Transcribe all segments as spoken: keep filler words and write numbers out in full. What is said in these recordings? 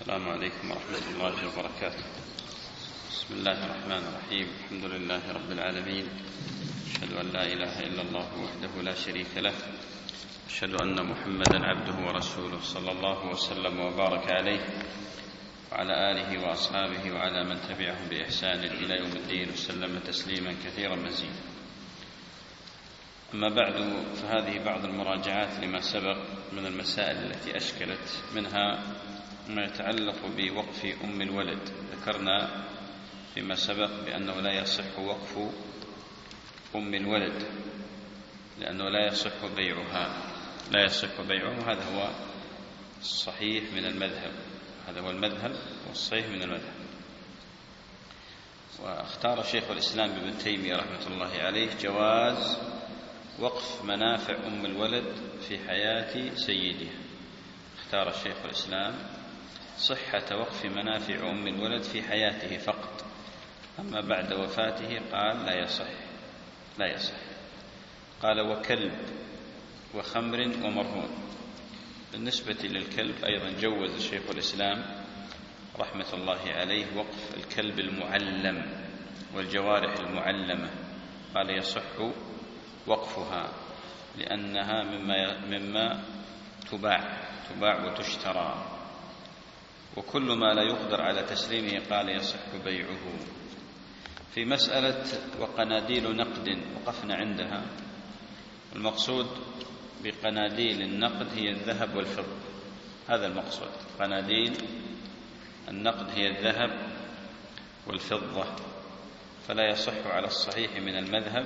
السلام عليكم ورحمة الله وبركاته. بسم الله الرحمن الرحيم. الحمد لله رب العالمين، أشهد أن لا إله إلا الله وحده لا شريك له، أشهد أن محمدا عبده ورسوله صلى الله وسلم وبارك عليه وعلى آله وأصحابه وعلى من تبعهم بإحسان إلى يوم الدين وسلم تسليما كثيرا مزيدا. أما بعد، فهذه بعض المراجعات لما سبق من المسائل التي أشكلت، منها ما يتعلق بوقف أم الولد. ذكرنا فيما سبق بأنه لا يصح وقف أم الولد لأنه لا يصح بيعها لا يصح بيعها وهذا هو الصحيح من المذهب هذا هو المذهب والصحيح من المذهب. واختار شيخ الإسلام ابن تيمية رحمة الله عليه جواز وقف منافع أم الولد في حياة سيدها. اختار شيخ الإسلام صحة وقف منافع أم الولد في حياته فقط، أما بعد وفاته قال لا يصح لا يصح قال وكلب وخمر ومرهون. بالنسبة للكلب أيضا جوز شيخ الإسلام رحمة الله عليه وقف الكلب المعلم والجوارح المعلمة، قال يصح وقفها لأنها مما, مما تباع تباع وتشترى، وكل ما لا يقدر على تسليمه قال يصح بيعه. في مسألة وقناديل نقد وقفنا عندها. المقصود بقناديل النقد هي الذهب والفضة، هذا المقصود. قناديل النقد هي الذهب والفضة، فلا يصح على الصحيح من المذهب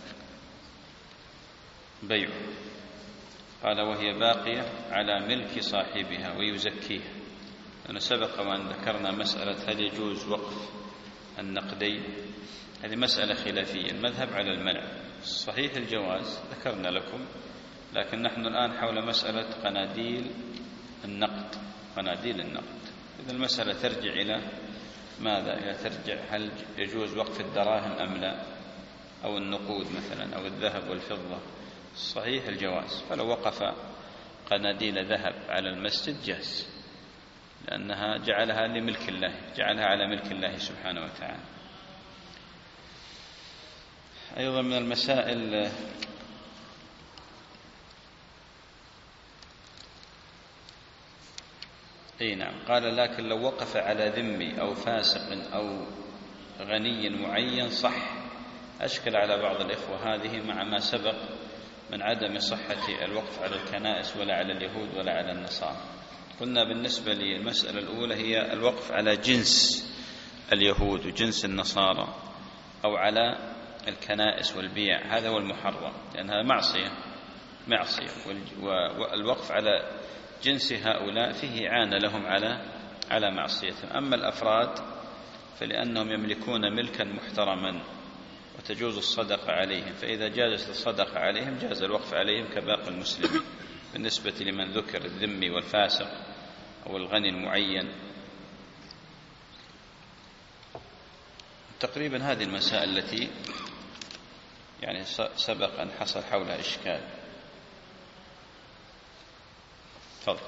بيعه. قال وهي باقية على ملك صاحبها ويزكيها. أنا سبق وأن ذكرنا مسألة هل يجوز وقف النقدين، هذه مسألة خلافية، المذهب على المنع، الصحيح الجواز ذكرنا لكم، لكن نحن الآن حول مسألة قناديل النقد قناديل النقد إذا المسألة ترجع إلى ماذا؟ إلى ترجع هل يجوز وقف الدراهم أم لا، أو النقود مثلا أو الذهب والفضة. الصحيح الجواز، فلو وقف قناديل ذهب على المسجد جاز، لأنها جعلها لملك الله جعلها على ملك الله سبحانه وتعالى. أيضا من المسائل أي نعم قال لكن لو وقف على ذمي أو فاسق أو غني معين صح. أشكل على بعض الإخوة هذه مع ما سبق من عدم صحة الوقف على الكنائس ولا على اليهود ولا على النصارى. قلنا بالنسبة للمسألة الأولى هي الوقف على جنس اليهود وجنس النصارى أو على الكنائس والبيع، هذا هو المحرم لأنها معصية معصية والوقف على جنس هؤلاء فيه إعانة لهم على على معصيتهم. أما الأفراد فلأنهم يملكون ملكا محترما وتجوز الصدقة عليهم، فإذا جازت الصدقة عليهم جاز الوقف عليهم كباقي المسلمين. بالنسبة لمن ذكر الذمي والفاسق أو الغني المعين. تقريبا هذه المسائل التي يعني سبق أن حصل حولها إشكال. تفضل.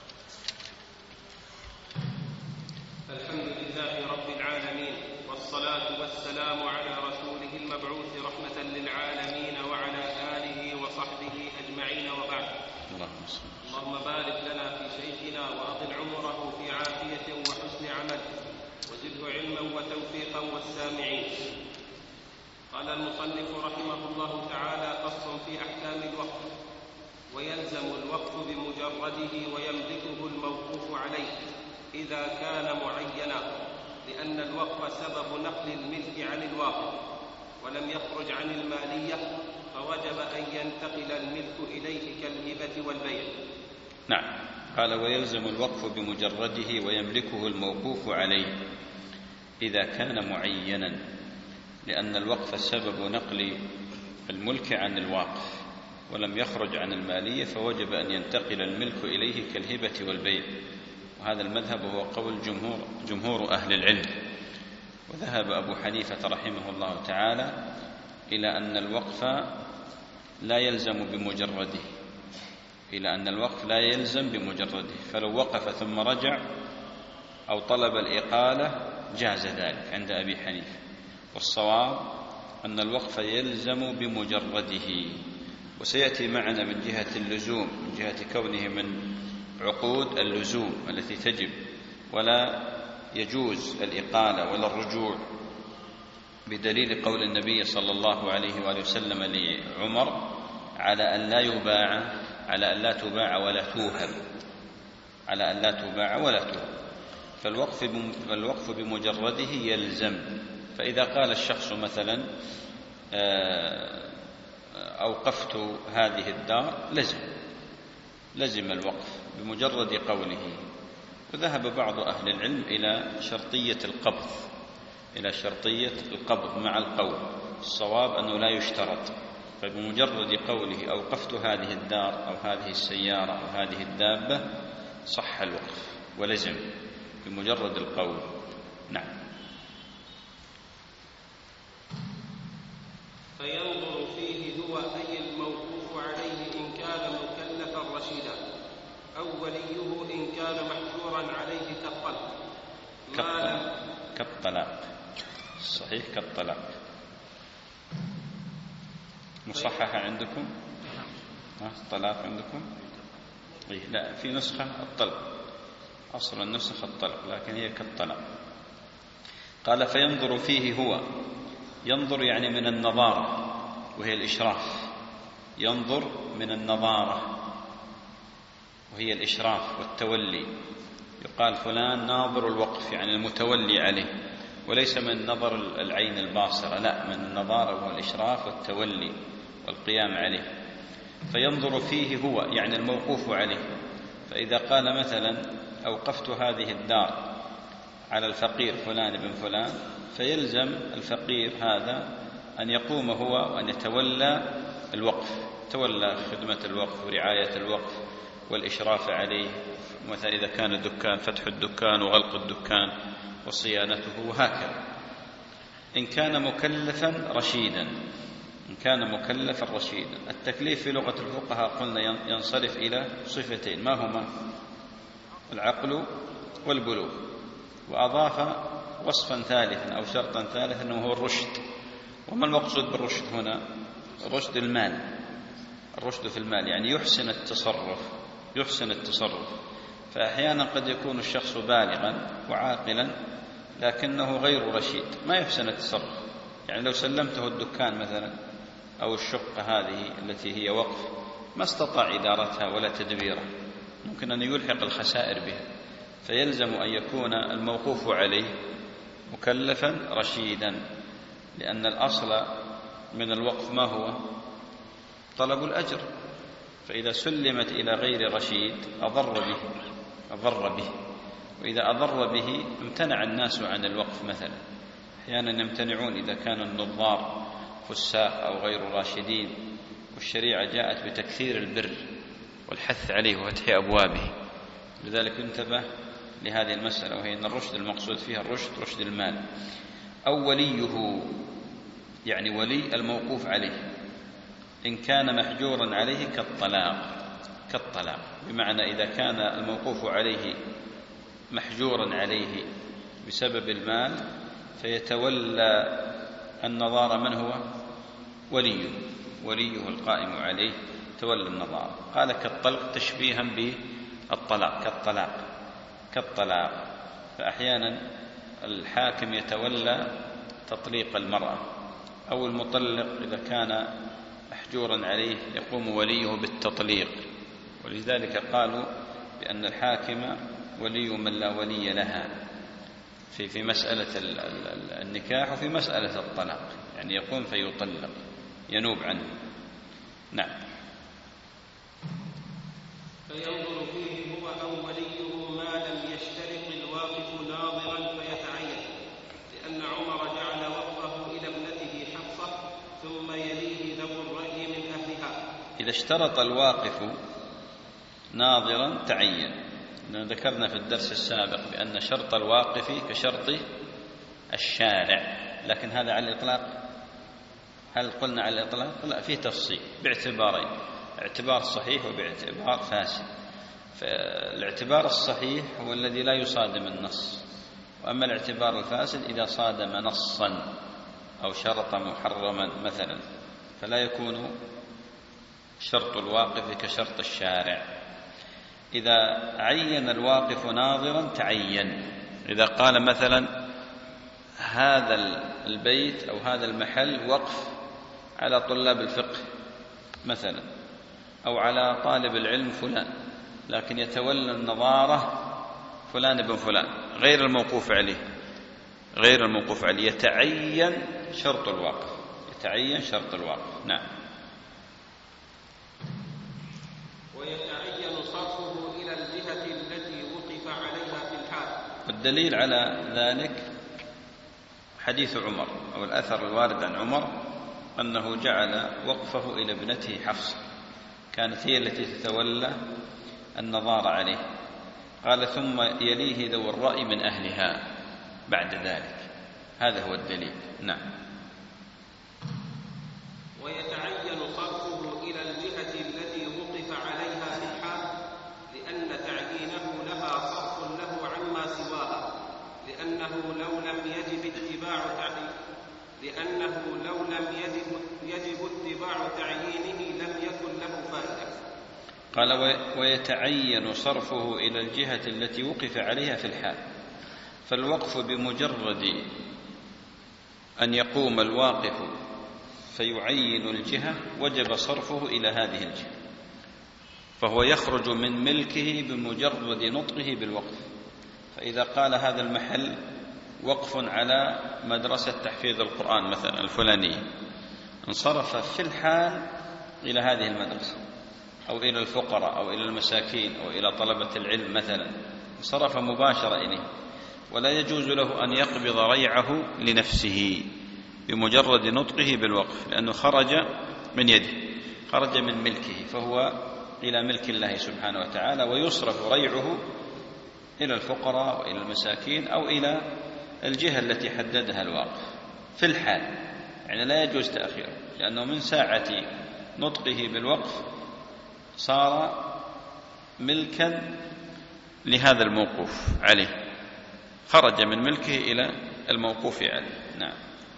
الحمد لله رب العالمين، والصلاة والسلام على رسوله المبعوث رحمة للعالمين وعلى آله وصحبه أجمعين، وبعد. اللهم بارك لنا في شيخنا وأطل عمره في عافية وحسن عمل وزده علما وتوفيقا والسامعين. قال المصنف رحمه الله تعالى: فصل في أحكام الوقف. ويلزم الوقف بمجرده ويملكه الموقوف عليه إذا كان معينا، لأن الوقف سبب نقل الملك عن الواقف ولم يخرج عن المالية، فوجب أن ينتقل الملك إليه كالهبة والبيع. نعم. قال ويلزم الوقف بمجرده ويملكه الموقوف عليه إذا كان معينا، لأن الوقف سبب نقل الملك عن الواقف ولم يخرج عن المالية، فوجب أن ينتقل الملك إليه كالهبة والبيع. وهذا المذهب هو قول جمهور, جمهور أهل العلم. وذهب أبو حنيفة رحمه الله تعالى إلى أن الوقف لا يلزم بمجرده إلى أن الوقف لا يلزم بمجرده، فلو وقف ثم رجع أو طلب الإقالة جاز ذلك عند أبي حنيفة. والصواب أن الوقف يلزم بمجرده، وسيأتي معنا من جهة اللزوم، من جهة كونه من عقود اللزوم التي تجب ولا يجوز الإقالة ولا الرجوع، بدليل قول النبي صلى الله عليه وآله وسلم لعمر على أن لا يباع على أن لا تباع ولا توهب على أن لا تباع ولا توهب. فالوقف فالوقف بمجرده يلزم. فإذا قال الشخص مثلا أوقفت هذه الدار لزم لزم الوقف بمجرد قوله. وذهب بعض أهل العلم إلى شرطية القبض إلى شرطية القبض مع القول. الصواب أنه لا يشترط، فبمجرد قوله أوقفت هذه الدار أو هذه السيارة أو هذه الدابة صح الوقف ولزم بمجرد القول. نعم. فينظر فيه هو أي الموقوف عليه إن كان مكلفا رشيدا، أو وليه إن كان محجورا عليه كالطلق. كالطلاق صحيح كالطلاق. مصححة عندكم؟ الطلاق عندكم؟ إيه لا، في نسخة الطلق، أصل النسخة الطلق، لكن هي كالطلاق. قال فينظر فيه هو، ينظر يعني من النظارة وهي الإشراف، ينظر من النظارة وهي الإشراف والتولي. يقال فلان ناظر الوقف يعني المتولي عليه، وليس من نظر العين الباصرة، لا، من النظارة والإشراف والتولي والقيام عليه. فينظر فيه هو يعني الموقوف عليه. فإذا قال مثلا أوقفت هذه الدار على الفقير فلان بن فلان، فيلزم الفقير هذا أن يقوم هو وأن يتولى الوقف، تولى خدمة الوقف ورعاية الوقف والإشراف عليه، مثلا إذا كان الدكان فتح الدكان وغلق الدكان وصيانته وهكذا. إن كان مكلفا رشيدا إن كان مكلفا رشيدا التكليف في لغة الفقهاء قلنا ينصرف إلى صفتين، ما هما؟ العقل والبلوغ. وأضاف وصفا ثالثا أو شرطا ثالثا أنه هو الرشد. وما المقصود بالرشد هنا؟ رشد المال، الرشد في المال يعني يحسن التصرف يحسن التصرف فأحيانا قد يكون الشخص بالغا وعاقلا لكنه غير رشيد، ما يحسن التصرف. يعني لو سلمته الدكان مثلا أو الشقة هذه التي هي وقف ما استطاع إدارتها ولا تدبيرها، ممكن أن يلحق الخسائر بها. فيلزم أن يكون الموقوف عليه مكلفا رشيدا، لأن الأصل من الوقف ما هو؟ طلب الأجر. فإذا سلمت إلى غير رشيد أضر به أضر به وإذا أضر به امتنع الناس عن الوقف. مثلا أحيانا يمتنعون إذا كان النظار فساق أو غير راشدين، والشريعة جاءت بتكثير البر والحث عليه وفتح أبوابه. لذلك ينتبه لهذه المسألة، وهي أن الرشد المقصود فيها الرشد رشد المال. أو وليه يعني ولي الموقوف عليه إن كان محجورا عليه كالطلاق كالطلاق بمعنى إذا كان الموقوف عليه محجورا عليه بسبب المال فيتولى النظارة من هو؟ وليه وليه القائم عليه تولى النظارة. قال كالطلق تشبيها بالطلاق كالطلاق كالطلاق فأحيانا الحاكم يتولى تطليق المرأة، أو المطلق إذا كان محجورا عليه يقوم وليه بالتطليق. ولذلك قالوا بأن الحاكم ولي من لا ولي لها في في مسألة النكاح وفي مسألة الطلاق، يعني يقوم فيطلق ينوب عنه. نعم. فينظر فيه هو أو وليه ما لم يشترط الواقف ناظرا فيتعين، لأن عمر جعل وقفه إلى ابنته حفصة ثم يليه ذو الرأي من أهلها. إذا اشترط الواقف ناظرا تعين. ذكرنا في الدرس السابق بأن شرط الواقف كشرط الشارع، لكن هذا على الإطلاق. هل قلنا على الإطلاق؟ لا، فيه تفصيل باعتبارين، اعتبار صحيح وباعتبار فاسد. فالاعتبار الصحيح هو الذي لا يصادم النص، وأما الاعتبار الفاسد إذا صادم نصا أو شرط محرما مثلا، فلا يكون شرط الواقف كشرط الشارع. إذا عين الواقف ناظرا تعين، إذا قال مثلا هذا البيت أو هذا المحل وقف على طلاب الفقه مثلا، أو على طالب العلم فلان، لكن يتولى النظارة فلان بن فلان غير الموقوف عليه، غير الموقوف عليه، يتعين شرط الواقف، يتعين شرط الواقف. نعم. ويتعين صرفه إلى الجهة التي وقف عليها في الحال. والدليل على ذلك حديث عمر أو الأثر الوارد عن عمر أنه جعل وقفه إلى ابنته حفصة، كانت هي التي تتولى النظار عليه، قال ثم يليه ذو الرأي من أهلها بعد ذلك. هذا هو الدليل. نعم. ويتعين صرفه إلى الجهة التي وقف عليها في الحال، لأن تعيينه لها صرف له عما سواها، لأنه لو لم يجب اتباع تعيين لأنه لو لم يجب, يجب اتباع تعيينه لم يكن له فائدة. قال ويتعين صرفه إلى الجهة التي وقف عليها في الحال، فالوقف بمجرد أن يقوم الواقف فيعين الجهة وجب صرفه إلى هذه الجهة، فهو يخرج من ملكه بمجرد نطقه بالوقف. فإذا قال هذا المحل وقف على مدرسة تحفيظ القرآن مثلا الفلانية، انصرف في الحال إلى هذه المدرسة أو إلى الفقراء أو إلى المساكين أو إلى طلبة العلم مثلا، انصرف مباشرة إليه، ولا يجوز له أن يقبض ريعه لنفسه بمجرد نطقه بالوقف، لأنه خرج من يده، خرج من ملكه، فهو إلى ملك الله سبحانه وتعالى، ويصرف ريعه إلى الفقراء وإلى المساكين أو إلى الجهة التي حددها الواقف في الحال، يعني لا يجوز تأخيره، لأنه من ساعة نطقه بالوقف صار ملكا لهذا الموقوف عليه، خرج من ملكه إلى الموقوف عليه. نعم.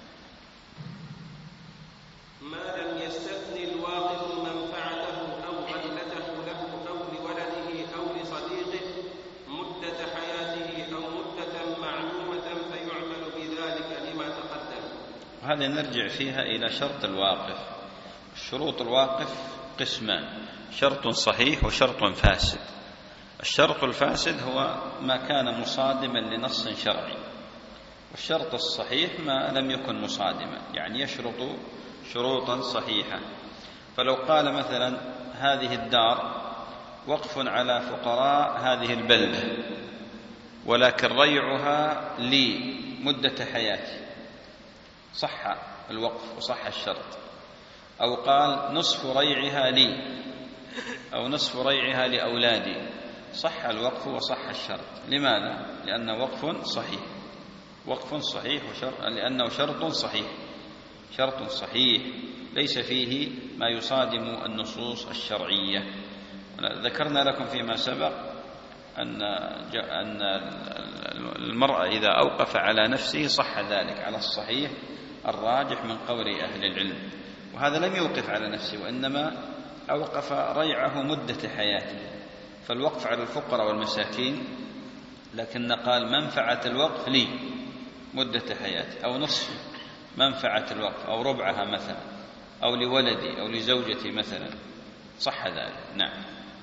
ما لم يستثني الواقف منفعته أو غلته له أو لولده أو لصديقه مدة حياته أو مدة معلومة فيعمل بذلك لما تقدم. هذا نرجع فيها إلى شرط الواقف. شروط الواقف قسمان: شرط صحيح وشرط فاسد. الشرط الفاسد هو ما كان مصادما لنص شرعي، والشرط الصحيح ما لم يكن مصادما، يعني يشرط شروطا صحيحة. فلو قال مثلا هذه الدار وقف على فقراء هذه البلدة ولكن ريعها لي مدة حياتي، صح الوقف وصح الشرط. أو قال نصف ريعها لي أو نصف ريعها لأولادي، صح الوقف وصح الشرط. لماذا؟ لأنه وقف صحيح، وقف صحيح وشرط، لأنه شرط صحيح، شرط صحيح ليس فيه ما يصادم النصوص الشرعية. ذكرنا لكم فيما سبق أن أن المرأة إذا أوقف على نفسه صح ذلك على الصحيح الراجح من قول أهل العلم، وهذا لم يوقف على نفسه وإنما أوقف ريعه مدة حياته. فالوقف على الفقراء والمساكين، لكن قال منفعة الوقف لي مدة حياتي، أو نصف منفعة الوقف أو ربعها مثلا، أو لولدي أو لزوجتي مثلا، صح ذلك. نعم.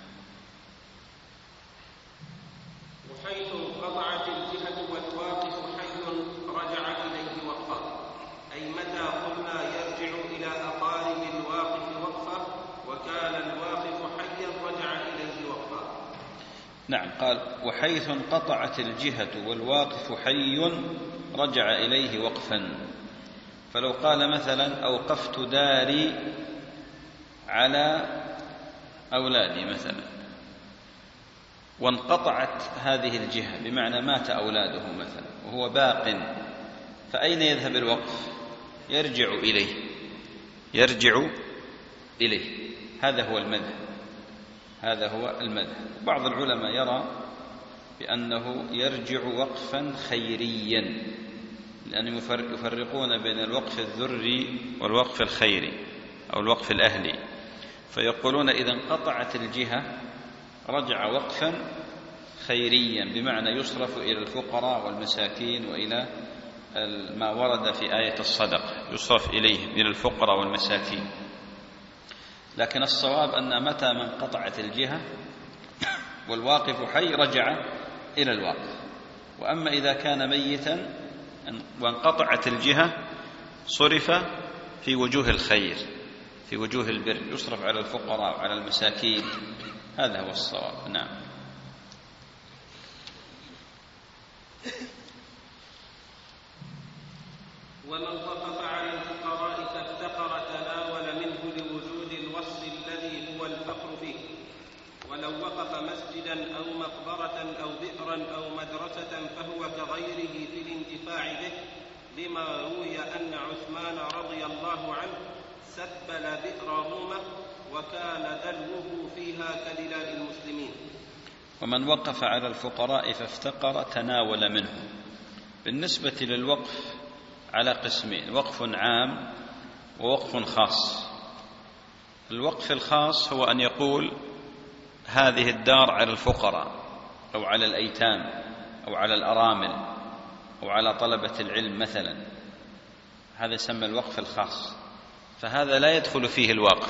وحيث انقطعت الجهة والواقف حي رجع إليه وقفا، أي متى قلنا يرجع إلى أقارب الواقف وقفا وكان الواقف حيا رجع إليه وقفا. نعم. قال وحيث انقطعت الجهة والواقف حي رجع إليه وقفا. فلو قال مثلا أوقفت داري على أولادي مثلا وانقطعت هذه الجهة، بمعنى مات أولاده مثلا وهو باق، فأين يذهب الوقف؟ يرجع إليه، يرجع إليه. هذا هو المذهب. هذا هو المذهب. بعض العلماء يرى بأنه يرجع وقفا خيريا، لأنهم يفرقون بين الوقف الذري والوقف الخيري أو الوقف الأهلي، فيقولون إذا انقطعت الجهة رجع وقفا خيريا، بمعنى يصرف إلى الفقراء والمساكين وإلى ما ورد في آية الصدقة، يصرف إليهم إلى الفقراء والمساكين. لكن الصواب أن متى ما انقطعت الجهة والواقف حي رجع إلى الواقف. وأما إذا كان ميتا وانقطعت الجهة صرف في وجوه الخير، في وجوه البر، يصرف على الفقراء وعلى المساكين. هذا هو الصواب. نعم. ومن وقف على الفقراء فافتقر تناول منه لوجود الوصل الذي هو الفقر فيه، ولو وقف مسجدا أو مقبرة أو بئرا أو مدرسة فهو كغيره في الانتفاع به، لما روي أن عثمان رضي الله عنه سبل بئر رومة وكان دلوه فيها كدلاء المسلمين. ومن وقف على الفقراء فافتقر تناول منه. بالنسبة للوقف على قسمين: وقف عام ووقف خاص. الوقف الخاص هو أن يقول هذه الدار على الفقراء أو على الأيتام أو على الأرامل أو على طلبة العلم مثلا، هذا يسمى الوقف الخاص، فهذا لا يدخل فيه الواقف،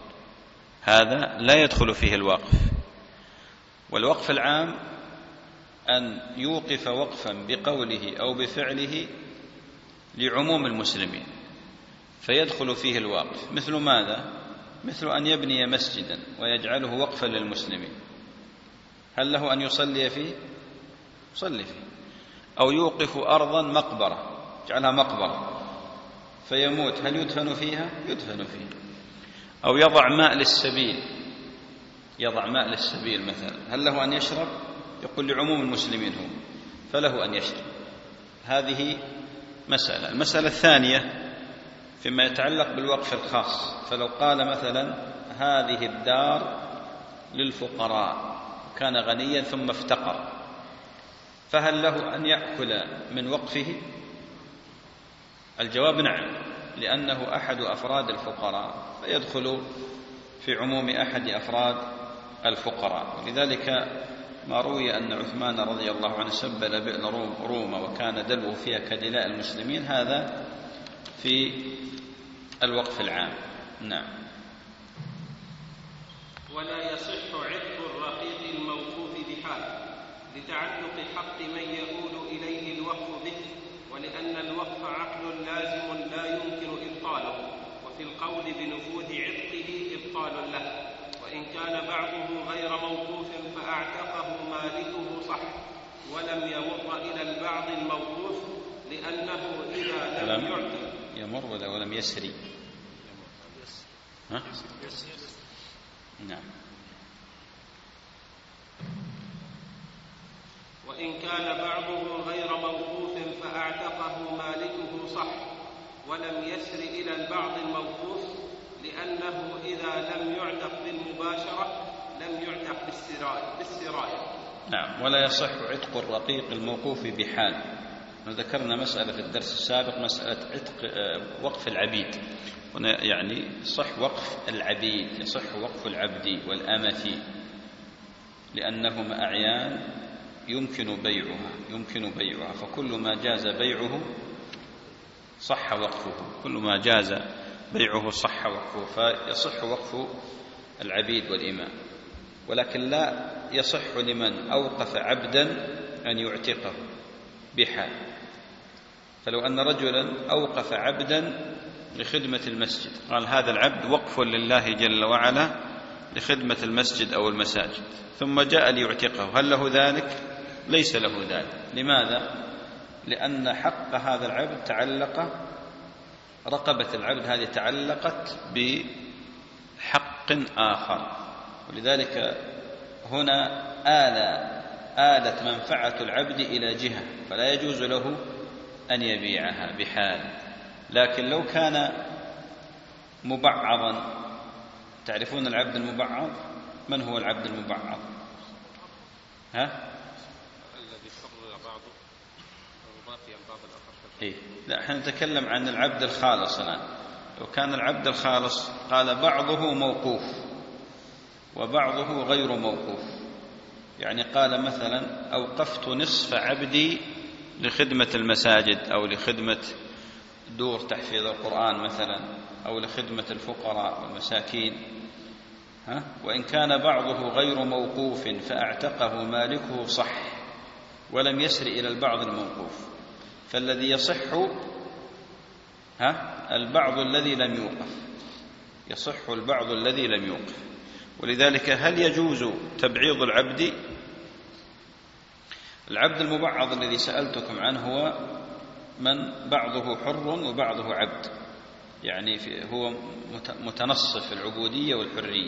هذا لا يدخل فيه الواقف. والوقف العام أن يوقف وقفا بقوله أو بفعله لعموم المسلمين فيدخل فيه الواقف. مثل ماذا؟ مثل أن يبني مسجدا ويجعله وقفا للمسلمين، هل له أن يصلي فيه؟ يصلي فيه. أو يوقف أرضا مقبرة، يجعلها مقبرة فيموت، هل يدفن فيها؟ يدفن فيها. أو يضع ماء للسبيل، يضع ماء للسبيل مثلا، هل له أن يشرب؟ يقول لعموم المسلمين هو، فله أن يشرب. هذه مسألة. المسألة الثانية فيما يتعلق بالوقف الخاص، فلو قال مثلا هذه الدار للفقراء، كان غنيا ثم افتقر، فهل له أن يأكل من وقفه؟ الجواب نعم، لأنه أحد أفراد الفقراء فيدخل في عموم أحد أفراد الفقراء. ولذلك ما روي أن عثمان رضي الله عنه سبل بئر روما وكان دلوه فيها كدلاء المسلمين، هذا في الوقف العام. نعم. ولا يصح عتق الرقيق الموقوف بحال لتعلق حق من يؤول إليه الوقف به، ولأن الوقف عقد لازم لا يمكن إبطاله، وفي القول بنفوذ عتقه إبطال له. وإن كان بعضه غير موقوف فأعتقه مالكه صح، ولم يمر إلى البعض الموقوف، لأنه إذا لم يعتق يمر ولا ولم يسري. ها؟ نعم. وإن كان بعضه غير موقوف فأعتقه مالكه صح، ولم يسر إلى البعض الموقوف، لأنه إذا لم يعتق بالمباشرة لم يعتق بالسراية. نعم. ولا يصح عتق الرقيق الموقوف بحال. ذكرنا مسألة في الدرس السابق، مسألة عتق وقف العبيد، يعني صح وقف العبيد، يصح وقف العبد والأمة، لأنهما أعيان يمكن بيعها يمكن بيعها فكل ما جاز بيعه صح وقفه، كل ما جاز بيعه صح وقفه، فيصح وقف العبيد والإماء. ولكن لا يصح لمن أوقف عبدا أن يعتقه بحال. فلو أن رجلا أوقف عبدا لخدمة المسجد، قال هذا العبد وقف لله جل وعلا لخدمة المسجد أو المساجد، ثم جاء ليعتقه، هل له ذلك؟ ليس له ذلك. لماذا؟ لأن حق هذا العبد تعلق، رقبة العبد هذه تعلقت بحق آخر، ولذلك هنا آل آلت منفعة العبد إلى جهة، فلا يجوز له أن يبيعها بحال. لكن لو كان مبعضا، تعرفون العبد المبعض؟ من هو العبد المبعض؟ ها؟ الذي حر بعضه وباقي البعض الآخر. إيه؟ لا، احنا نتكلم عن العبد الخالص الآن. لو كان العبد الخالص قال بعضه موقوف وبعضه غير موقوف، يعني قال مثلا أوقفت نصف عبدي لخدمة المساجد أو لخدمة دور تحفيظ القرآن مثلا أو لخدمة الفقراء والمساكين، ها؟ وإن كان بعضه غير موقوف فأعتقه مالكه صح ولم يسر إلى البعض الموقوف، فالذي يصح ها البعض الذي لم يوقف، يصح البعض الذي لم يوقف. ولذلك هل يجوز تبعيض العبد؟ العبد المبعض الذي سألتكم عنه هو من بعضه حر وبعضه عبد، يعني هو متنصف العبودية والحرية،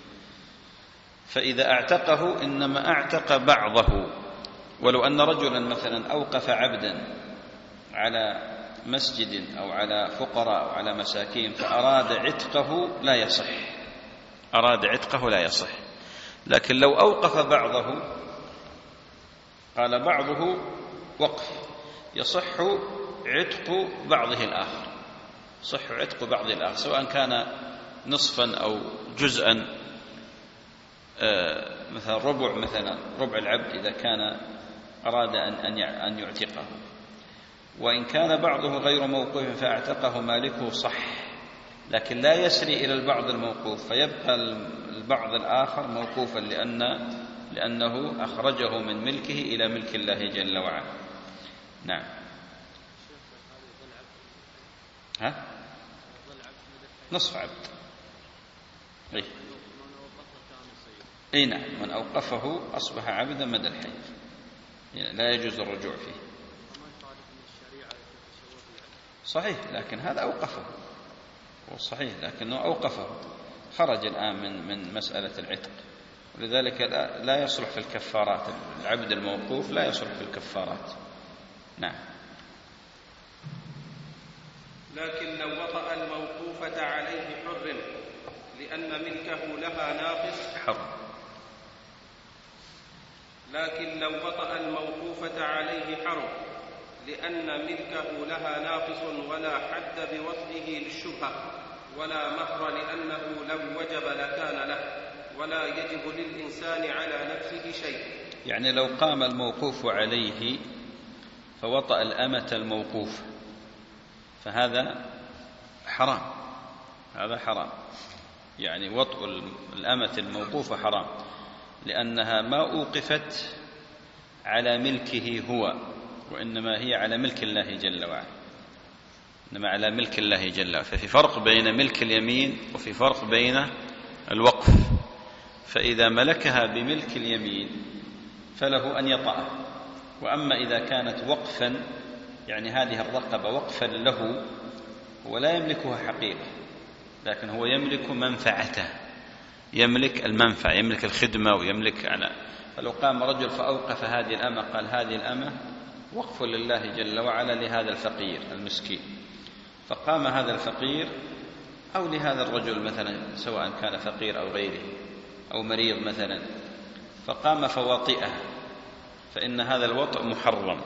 فإذا اعتقه إنما اعتق بعضه. ولو أن رجلا مثلا أوقف عبدا على مسجد أو على فقراء أو على مساكين فأراد عتقه لا يصح، أراد عتقه لا يصح. لكن لو أوقف بعضه قال بعضه وقف، يصح عتق بعضه الآخر، صح عتق بعضه الآخر سواء كان نصفا أو جزءا، مثلا ربع مثلا ربع العبد إذا كان أراد أن يعتقه. وإن كان بعضه غير موقوف فاعتقه مالكه صح، لكن لا يسري إلى البعض الموقوف، فيبقى البعض الآخر موقوفا لأن لأنه أخرجه من ملكه إلى ملك الله جل وعلا. نعم. ها؟ نصف عبد. إيه؟ إيه نعم، من أوقفه أصبح عبدا مدى الحياة، يعني لا يجوز الرجوع فيه. صحيح، لكن هذا أوقفه، هو صحيح لكنه أوقفه، خرج الآن من من مسألة العتق، ولذلك لا يصلح في الكفارات، العبد الموقوف لا يصلح في الكفارات. نعم. لكن لو وطأ الموقوفة عليه حر لأن ملكه لها ناقص حر لكن لو وطأ الموقوفة عليه حر لأن ملكه لها ناقص ولا حد بوطئه للشبهة ولا مهر لأنه لو وجب لكان له ولا يجب للإنسان على نفسه شيء. يعني لو قام الموقوف عليه فوطأ الأمة الموقوف فهذا حرام، هذا حرام، يعني وطء الأمة الموقوفة حرام، لأنها ما أوقفت على ملكه هو، وإنما هي على ملك الله جل وعلا، إنما على ملك الله جل وعلا. ففي فرق بين ملك اليمين وفي فرق بين الوقف. فإذا ملكها بملك اليمين فله أن يطأها، وأما إذا كانت وقفا يعني هذه الرقبة وقفا له، هو لا يملكها حقيقة، لكن هو يملك منفعته، يملك المنفعة، يملك الخدمة ويملك على. فلو قام رجل فأوقف هذه الأمة قال هذه الأمة وقف لله جل وعلا لهذا الفقير المسكين، فقام هذا الفقير أو لهذا الرجل مثلا سواء كان فقير أو غيره أو مريض مثلا، فقام فواطئه، فإن هذا الوطء محرم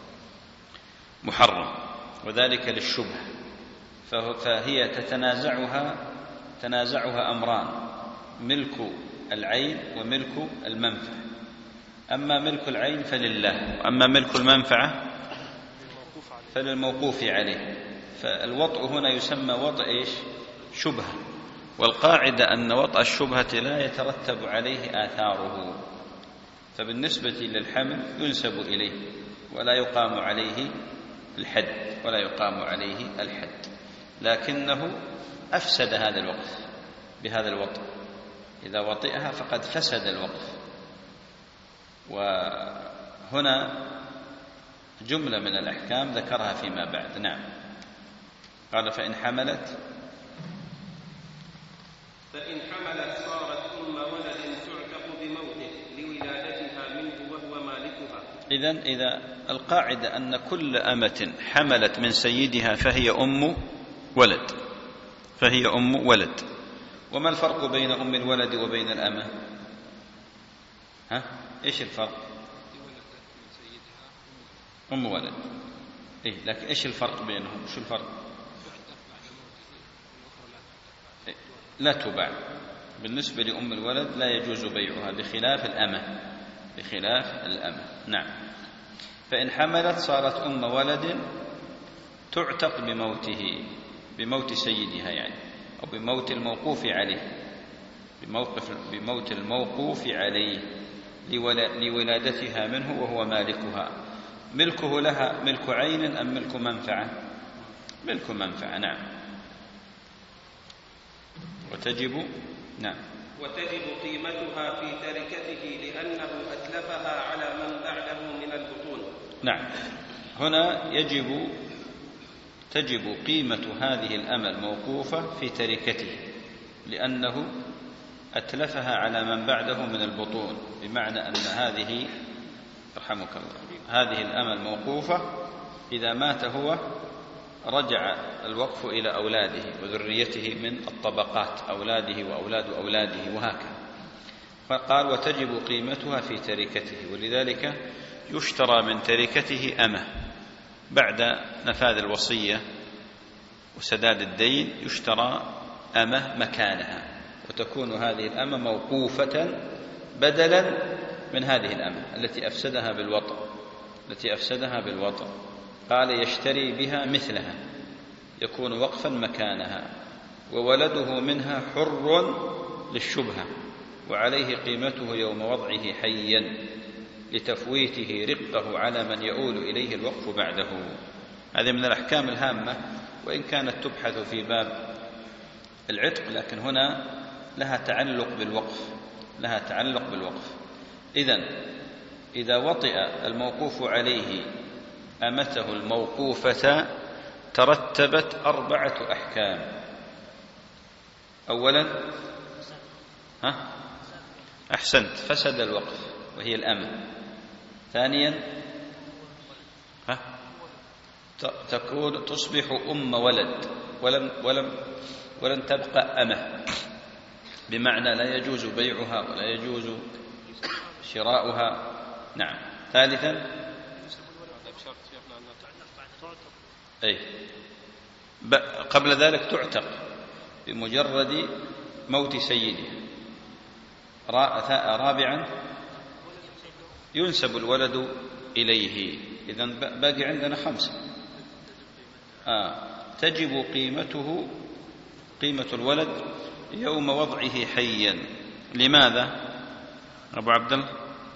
محرم وذلك للشبه. فهي تتنازعها تنازعها أمران: ملك العين وملك المنفعة. أما ملك العين فلله، وأما ملك المنفعة فللموقوف عليه. فالوطء هنا يسمى وطء إيش؟ شبهة. والقاعدة أن وطء الشبهة لا يترتب عليه آثاره، فبالنسبة للحمل ينسب إليه ولا يقام عليه الحد ولا يقام عليه الحد، لكنه أفسد هذا الوقف بهذا الوطء، إذا وطئها فقد فسد الوقف. وهنا جملة من الأحكام ذكرها فيما بعد. نعم. قال فإن حملت فإن حملت صارت أم ولد تعتق بموته لولادتها منه وهو مالكها. إذن إذا القاعدة أن كل أمة حملت من سيدها فهي أم ولد، فهي أم ولد. وما الفرق بين أم الولد وبين الأمة؟ ها إيش الفرق؟ أم ولد. إيه لكن إيش الفرق بينهم؟ شو الفرق؟ إيه؟ لا تباع. بالنسبة لأم الولد لا يجوز بيعها بخلاف الأمة، بخلاف الأمة. نعم. فإن حملت صارت أم ولد تعتق بموته، بموت سيدها يعني، أو بموت الموقوف عليه، بموقف بموت الموقوف عليه لولادتها منه وهو مالكها. ملكه لها ملك عين أم ملك منفعة؟ ملك منفعة. نعم. وتجب نعم وتجب قيمتها في تركته لأنه أتلفها على من بعده من البطون. نعم. هنا يجب تجب قيمة هذه الأمة الموقوفة في تركته لأنه أتلفها على من بعده من البطون، بمعنى أن هذه رحمك الله هذه الأمة الموقوفة إذا مات هو رجع الوقف إلى أولاده وذريته من الطبقات، أولاده وأولاد أولاده وهكذا. فقال وتجب قيمتها في تركته، ولذلك يشترى من تركته أمة بعد نفاذ الوصية وسداد الدين، يشترى أمة مكانها، وتكون هذه الأمة موقوفة بدلا من هذه الأمة التي أفسدها بالوطأ التي أفسدها بالوطأ قال يشتري بها مثلها، يكون وقفا مكانها، وولده منها حر للشبهة، وعليه قيمته يوم وضعه حيا لتفويته رقه على من يؤول إليه الوقف بعده. هذه من الأحكام الهامة، وإن كانت تبحث في باب العتق، لكن هنا لها تعلق بالوقف لها تعلق بالوقف. إذن إذا وطئ الموقوف عليه أمته الموقوفة ترتبت أربعة أحكام. أولا ها أحسنت فسد الوقف وهي الأمة. ثانيا ها تكون تصبح أم ولد ولم ولم ولن تبقى أمة، بمعنى لا يجوز بيعها ولا يجوز شراؤها. نعم. ثالثا أي قبل ذلك تعتق بمجرد موت سيدها. رابعا ينسب الولد إليه. إذن باقي عندنا خمسة. آه. تجب قيمته قيمة الولد يوم وضعه حيا. لماذا أبو عبد الله؟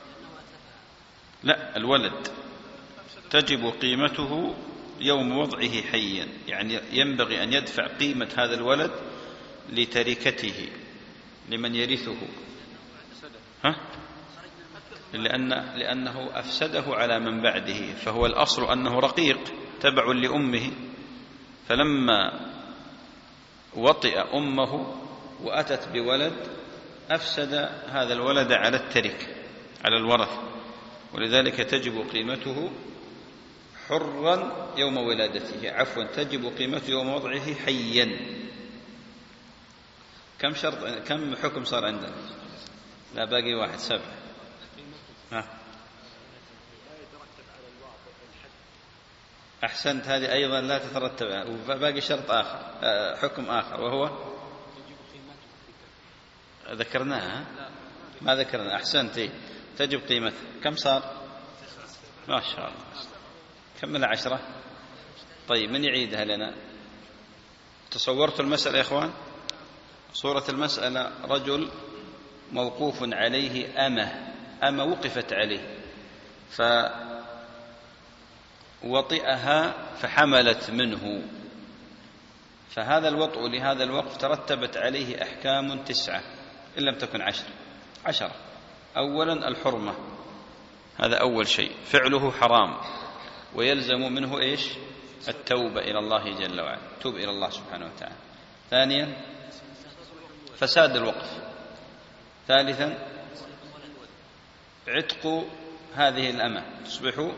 لا، الولد تجب قيمته يوم وضعه حيا، يعني ينبغي أن يدفع قيمة هذا الولد لتركته لمن يرثه. ها؟ لأن لأنه أفسده على من بعده، فهو الأصل أنه رقيق تبع لأمه، فلما وطئ أمه وأتت بولد أفسد هذا الولد على الترك على الورث، ولذلك تجب قيمته حرا يوم ولادته عفوا تجب قيمته يوم وضعه حيا. كم شرط كم حكم صار عندنا؟ لا باقي واحد، سبع. ها. أحسنت، هذه أيضا لا تترتب، وباقي شرط آخر حكم آخر وهو ذكرناها ما ذكرنا. أحسنت، تجب قيمته. كم صار؟ ما شاء الله، كمل عشرة. طيب من يعيدها لنا؟ تصورت المسألة يا إخوان؟ صورة المسألة رجل موقوف عليه أمة أمة وقفت عليه فوطئها فحملت منه، فهذا الوطء لهذا الوقف ترتبت عليه أحكام تسعة إن لم تكن عشر عشرة. أولا الحرمة، هذا أول شيء، فعله حرام ويلزم منه إيش؟ التوبة إلى الله جل وعلا، توب إلى الله سبحانه وتعالى. ثانيا فساد الوقف. ثالثا عتق هذه الأمة تصبح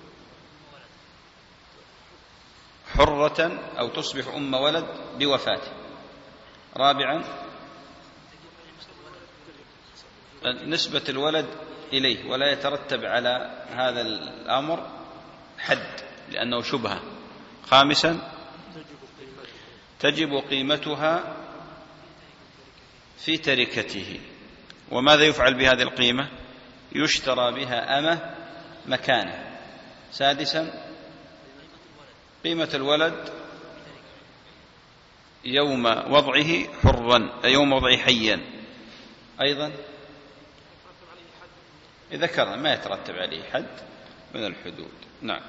حرة أو تصبح أم ولد بوفاته. رابعا نسبة الولد إليه ولا يترتب على هذا الأمر حد لأنه شبهة. خامسا تجب قيمتها في تركته. وماذا يفعل بهذه القيمة؟ يشترى بها أمة مكانه. سادسا قيمة الولد يوم وضعه حرا يوم وضعه حيا أيضا إذا كان ما يترتب عليه حد من الحدود. نعم.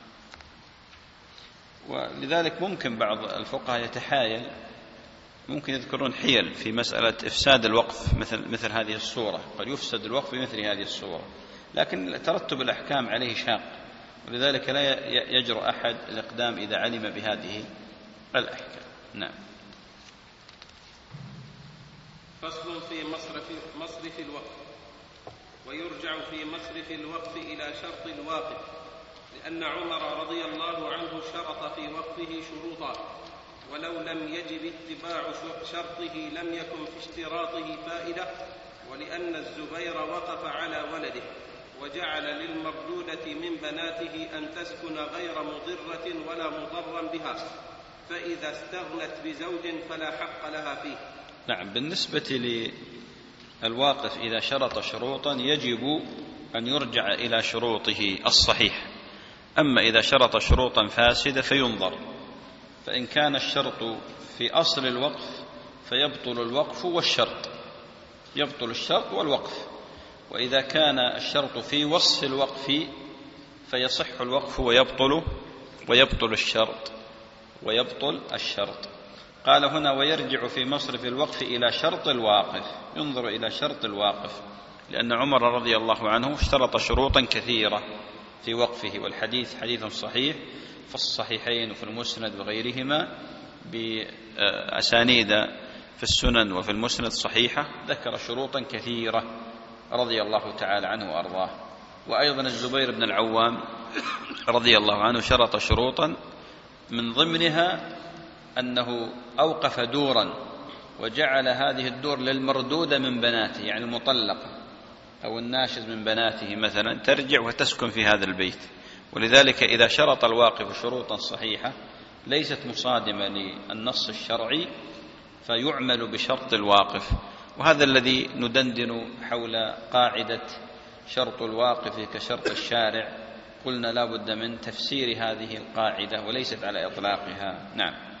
ولذلك ممكن بعض الفقهاء يتحايل، ممكن يذكرون حيل في مسألة إفساد الوقف مثل مثل هذه الصورة، قد يفسد الوقف بمثل هذه الصورة، لكن ترتب الأحكام عليه شاق، ولذلك لا يجرؤ أحد الإقدام إذا علم بهذه الأحكام. نعم. فصل في مصرف مصرف الوقف. ويرجع في مصرف الوقف إلى شرط الواقف، لأن عمر رضي الله عنه شرط في وقفه شروطا، ولو لم يجب اتباع شرطه لم يكن في اشتراطه فائدة، ولأن الزبير وقف على ولده وجعل للمردودة من بناته أن تسكن غير مضرة ولا مضرا بها، فإذا استغنت بزوج فلا حق لها فيه. نعم. بالنسبة للواقف إذا شرط شروطا يجب أن يرجع إلى شروطه الصحيح، أما إذا شرط شروطا فاسدة فينظر، فإن كان الشرط في أصل الوقف فيبطل الوقف والشرط، يبطل الشرط والوقف، وإذا كان الشرط في وصف الوقف فيصح الوقف ويبطل ويبطل الشرط ويبطل الشرط. قال هنا ويرجع في مصرف الوقف إلى شرط الواقف، ينظر إلى شرط الواقف، لأن عمر رضي الله عنه اشترط شروطا كثيرة في وقفه، والحديث حديث صحيح في الصحيحين وفي المسند وغيرهما بأسانيد في السنن وفي المسند صحيحة، ذكر شروطا كثيرة رضي الله تعالى عنه وأرضاه. وأيضا الزبير بن العوام رضي الله عنه شرط شروطا من ضمنها أنه أوقف دورا وجعل هذه الدور للمردودة من بناته، يعني المطلقة أو الناشز من بناته مثلا ترجع وتسكن في هذا البيت. ولذلك إذا شرط الواقف شروطا صحيحة ليست مصادمة للنص الشرعي فيعمل بشرط الواقف. وهذا الذي ندندن حول قاعدة شرط الواقف كشرط الشارع، قلنا لا بد من تفسير هذه القاعدة وليست على إطلاقها. نعم.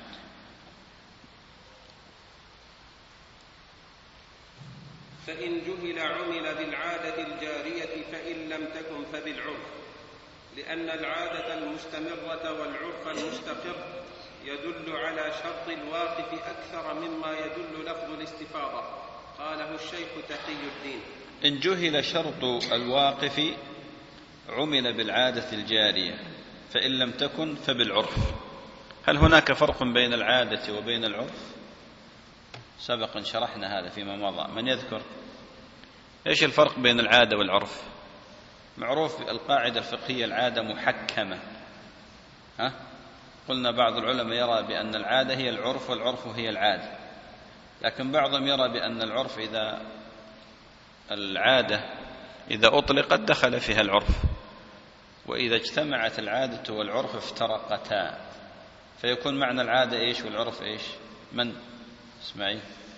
فإن جهل عمل بالعادة الجارية فإن لم تكن فبالعرف، لأن العادة المستمرة والعرف المستقر يدل على شرط الواقف أكثر مما يدل لفظ الاستفاضة. قاله الشيخ تقي الدين. إن جهل شرط الواقف عمل بالعادة الجارية فإن لم تكن فبالعرف. هل هناك فرق بين العادة وبين العرف؟ سبقا شرحنا هذا فيما مضى، من يذكر؟ إيش الفرق بين العادة والعرف؟ معروف القاعدة الفقهية العادة محكمة، ها؟ قلنا بعض العلماء يرى بأن العادة هي العرف والعرف هي العادة، لكن بعضهم يرى بأن العرف إذا العادة إذا أطلقت دخل فيها العرف، وإذا اجتمعت العادة والعرف افترقتا، فيكون معنى العادة إيش والعرف إيش؟ من اسمعي.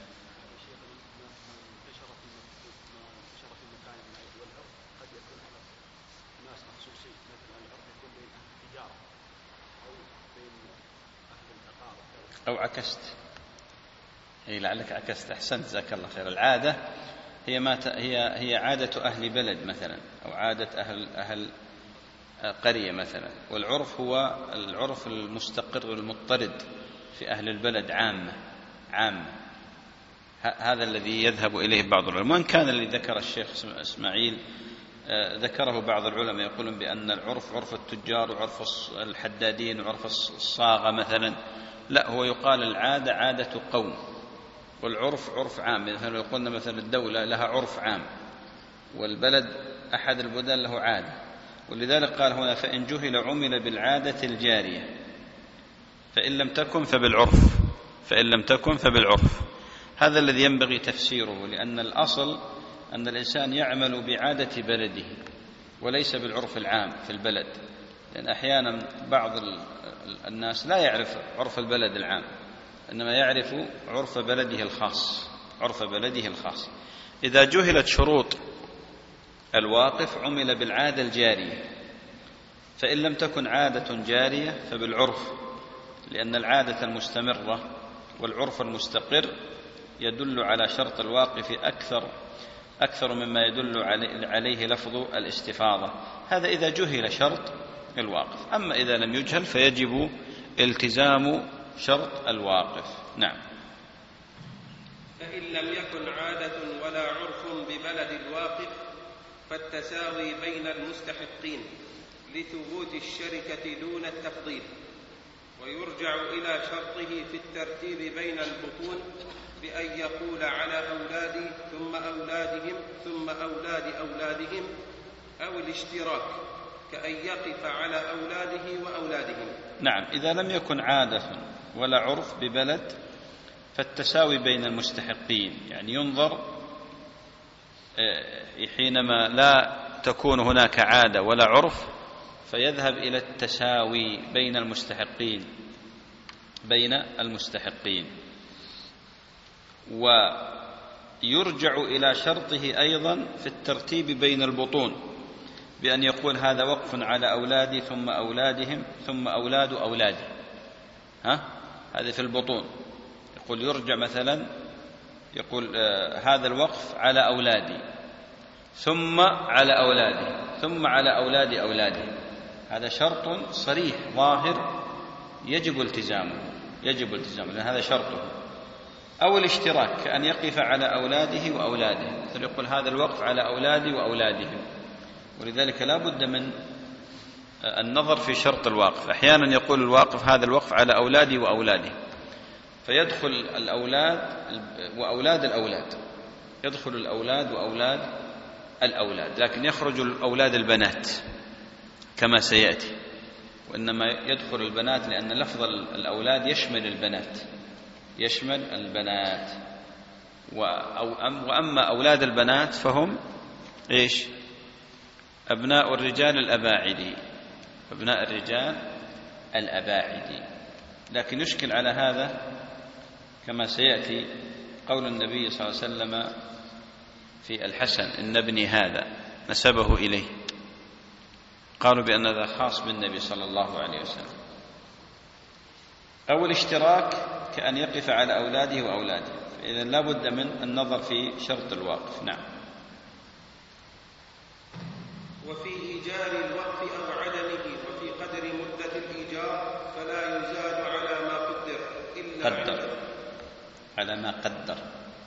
أو عكست، هي لعلك عكست، أحسنت جزاك الله خير. العادة هي ما ت... هي هي عادة أهل بلد مثلا، أو عادة أهل أهل قرية مثلا، والعرف هو العرف المستقر المضطرد في أهل البلد عامة عامة. هذا الذي يذهب إليه بعض العلماء، وإن كان الذي ذكر الشيخ إسماعيل ذكره بعض العلماء يقولون بأن العرف عرف التجار وعرف الحدادين وعرف الصاغة مثلا، لا، هو يقال العادة عادة قوم والعرف عرف عام. مثلا يقولنا مثلا الدولة لها عرف عام والبلد أحد البلدان له عادة، ولذلك قال هنا فإن جهل عمل بالعادة الجارية فإن لم تكن فبالعرف فإن لم تكن فبالعرف. هذا الذي ينبغي تفسيره، لأن الأصل أن الإنسان يعمل بعادة بلده وليس بالعرف العام في البلد، لأن أحيانا بعض الناس لا يعرف عرف البلد العام، إنما يعرف عرف بلده الخاص عرف بلده الخاص. إذا جهلت شروط الواقف عمل بالعادة الجارية، فإن لم تكن عادة جارية فبالعرف، لأن العادة المستمرة والعرف المستقر يدل على شرط الواقف أكثر أكثر مما يدل عليه لفظ الاستفاضة. هذا إذا جهل شرط الواقف. أما إذا لم يجهل فيجب التزام شرط الواقف. نعم. فإن لم يكن عادة ولا عرف ببلد الواقف فالتساوي بين المستحقين لثبوت الشركة دون التفضيل، ويرجع إلى شرطه في الترتيب بين البطون بأن يقول على أولادي ثم أولادهم ثم أولاد أولادهم، أو الاشتراك كأن يقف على أولاده وأولادهم. نعم. إذا لم يكن عادة ولا عرف ببلد فالتساوي بين المستحقين، يعني ينظر حينما لا تكون هناك عادة ولا عرف فيذهب إلى التساوي بين المستحقين بين المستحقين ويرجع إلى شرطه أيضا في الترتيب بين البطون بأن يقول هذا وقف على أولادي ثم أولادهم ثم أولاد أولادي. ها؟ هذه في البطون. يقول يرجع مثلا يقول آه هذا الوقف على أولادي ثم على أولادي ثم على أولاد أولادي. هذا شرط صريح ظاهر يجب التزامه يجب التزامه لأن هذا شرطه. أو الاشتراك كأن يقف على أولاده وأولاده، مثل يقول هذا الوقف على أولادي وأولادهم. ولذلك لا بد من النظر في شرط الواقف. أحيانا يقول الواقف هذا الوقف على أولادي وأولادي، فيدخل الأولاد وأولاد الأولاد يدخل الأولاد وأولاد الأولاد، لكن يخرج الأولاد البنات كما سيأتي، وإنما يدخل البنات لأن لفظ الأولاد يشمل البنات يشمل البنات وأما أولاد البنات فهم إيش؟ أبناء الرجال الأباعد أبناء الرجال الأباعد. لكن يشكل على هذا كما سيأتي قول النبي صلى الله عليه وسلم في الحسن إن ابني هذا نسبه إليه، قالوا بأن هذا خاص بالنبي صلى الله عليه وسلم. أو الاشتراك كأن يقف على أولاده وأولاده، إذن لا بد من النظر في شرط الواقف. نعم. وفي إيجار الوقف أو عدمه وفي قدر مدة الإيجار فلا يزاد على ما قدر إلا قدر على ما قدر.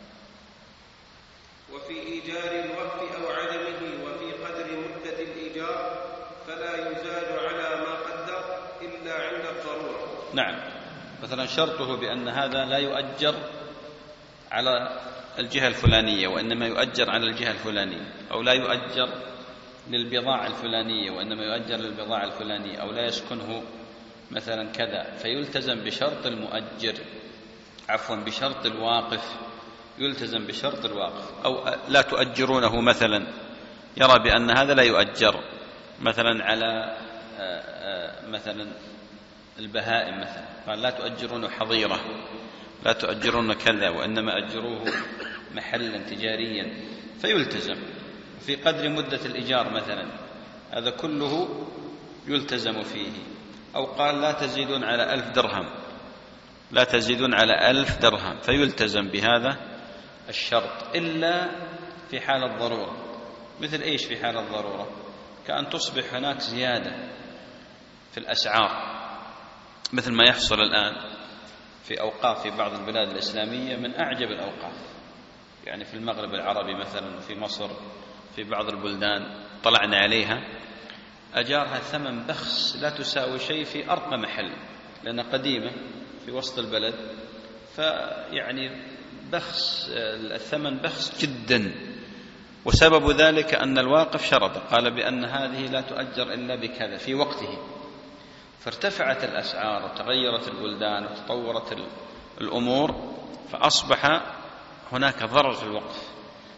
وفي إيجار الوقف أو عدمه وفي قدر مدة الإيجار فلا يزاد على ما قدر إلا عند الضرورة. نعم. مثلا شرطه بأن هذا لا يؤجر على الجهة الفلانية وإنما يؤجر على الجهة الفلانية، أو لا يؤجر للبضاعة الفلانية وإنما يؤجر للبضاعة الفلانية، أو لا يسكنه مثلا كذا، فيلتزم بشرط المؤجر عفوا بشرط الواقف يلتزم بشرط الواقف. أو لا تؤجرونه مثلا، يرى بأن هذا لا يؤجر مثلا على مثلا البهائم مثلا، قال لا تؤجرون حظيرة لا تؤجرون كذا وإنما أجروه محلا تجاريا فيلتزم. في قدر مدة الإيجار مثلا هذا كله يلتزم فيه. أو قال لا تزيدون على ألف درهم لا تزيدون على ألف درهم فيلتزم بهذا الشرط إلا في حال الضرورة. مثل إيش في حال الضرورة؟ كأن تصبح هناك زيادة في الأسعار مثل ما يحصل الآن في أوقاف في بعض البلاد الإسلامية من أعجب الأوقاف، يعني في المغرب العربي مثلا في مصر في بعض البلدان طلعنا عليها أجارها ثمن بخس لا تساوي شيء في أرقى محل لأنها قديمة في وسط البلد، فيعني بخس الثمن بخس جدا. وسبب ذلك أن الواقف شرط قال بأن هذه لا تؤجر إلا بكذا في وقته، فارتفعت الأسعار وتغيرت البلدان وتطورت الأمور فأصبح هناك ضرر في الوقف،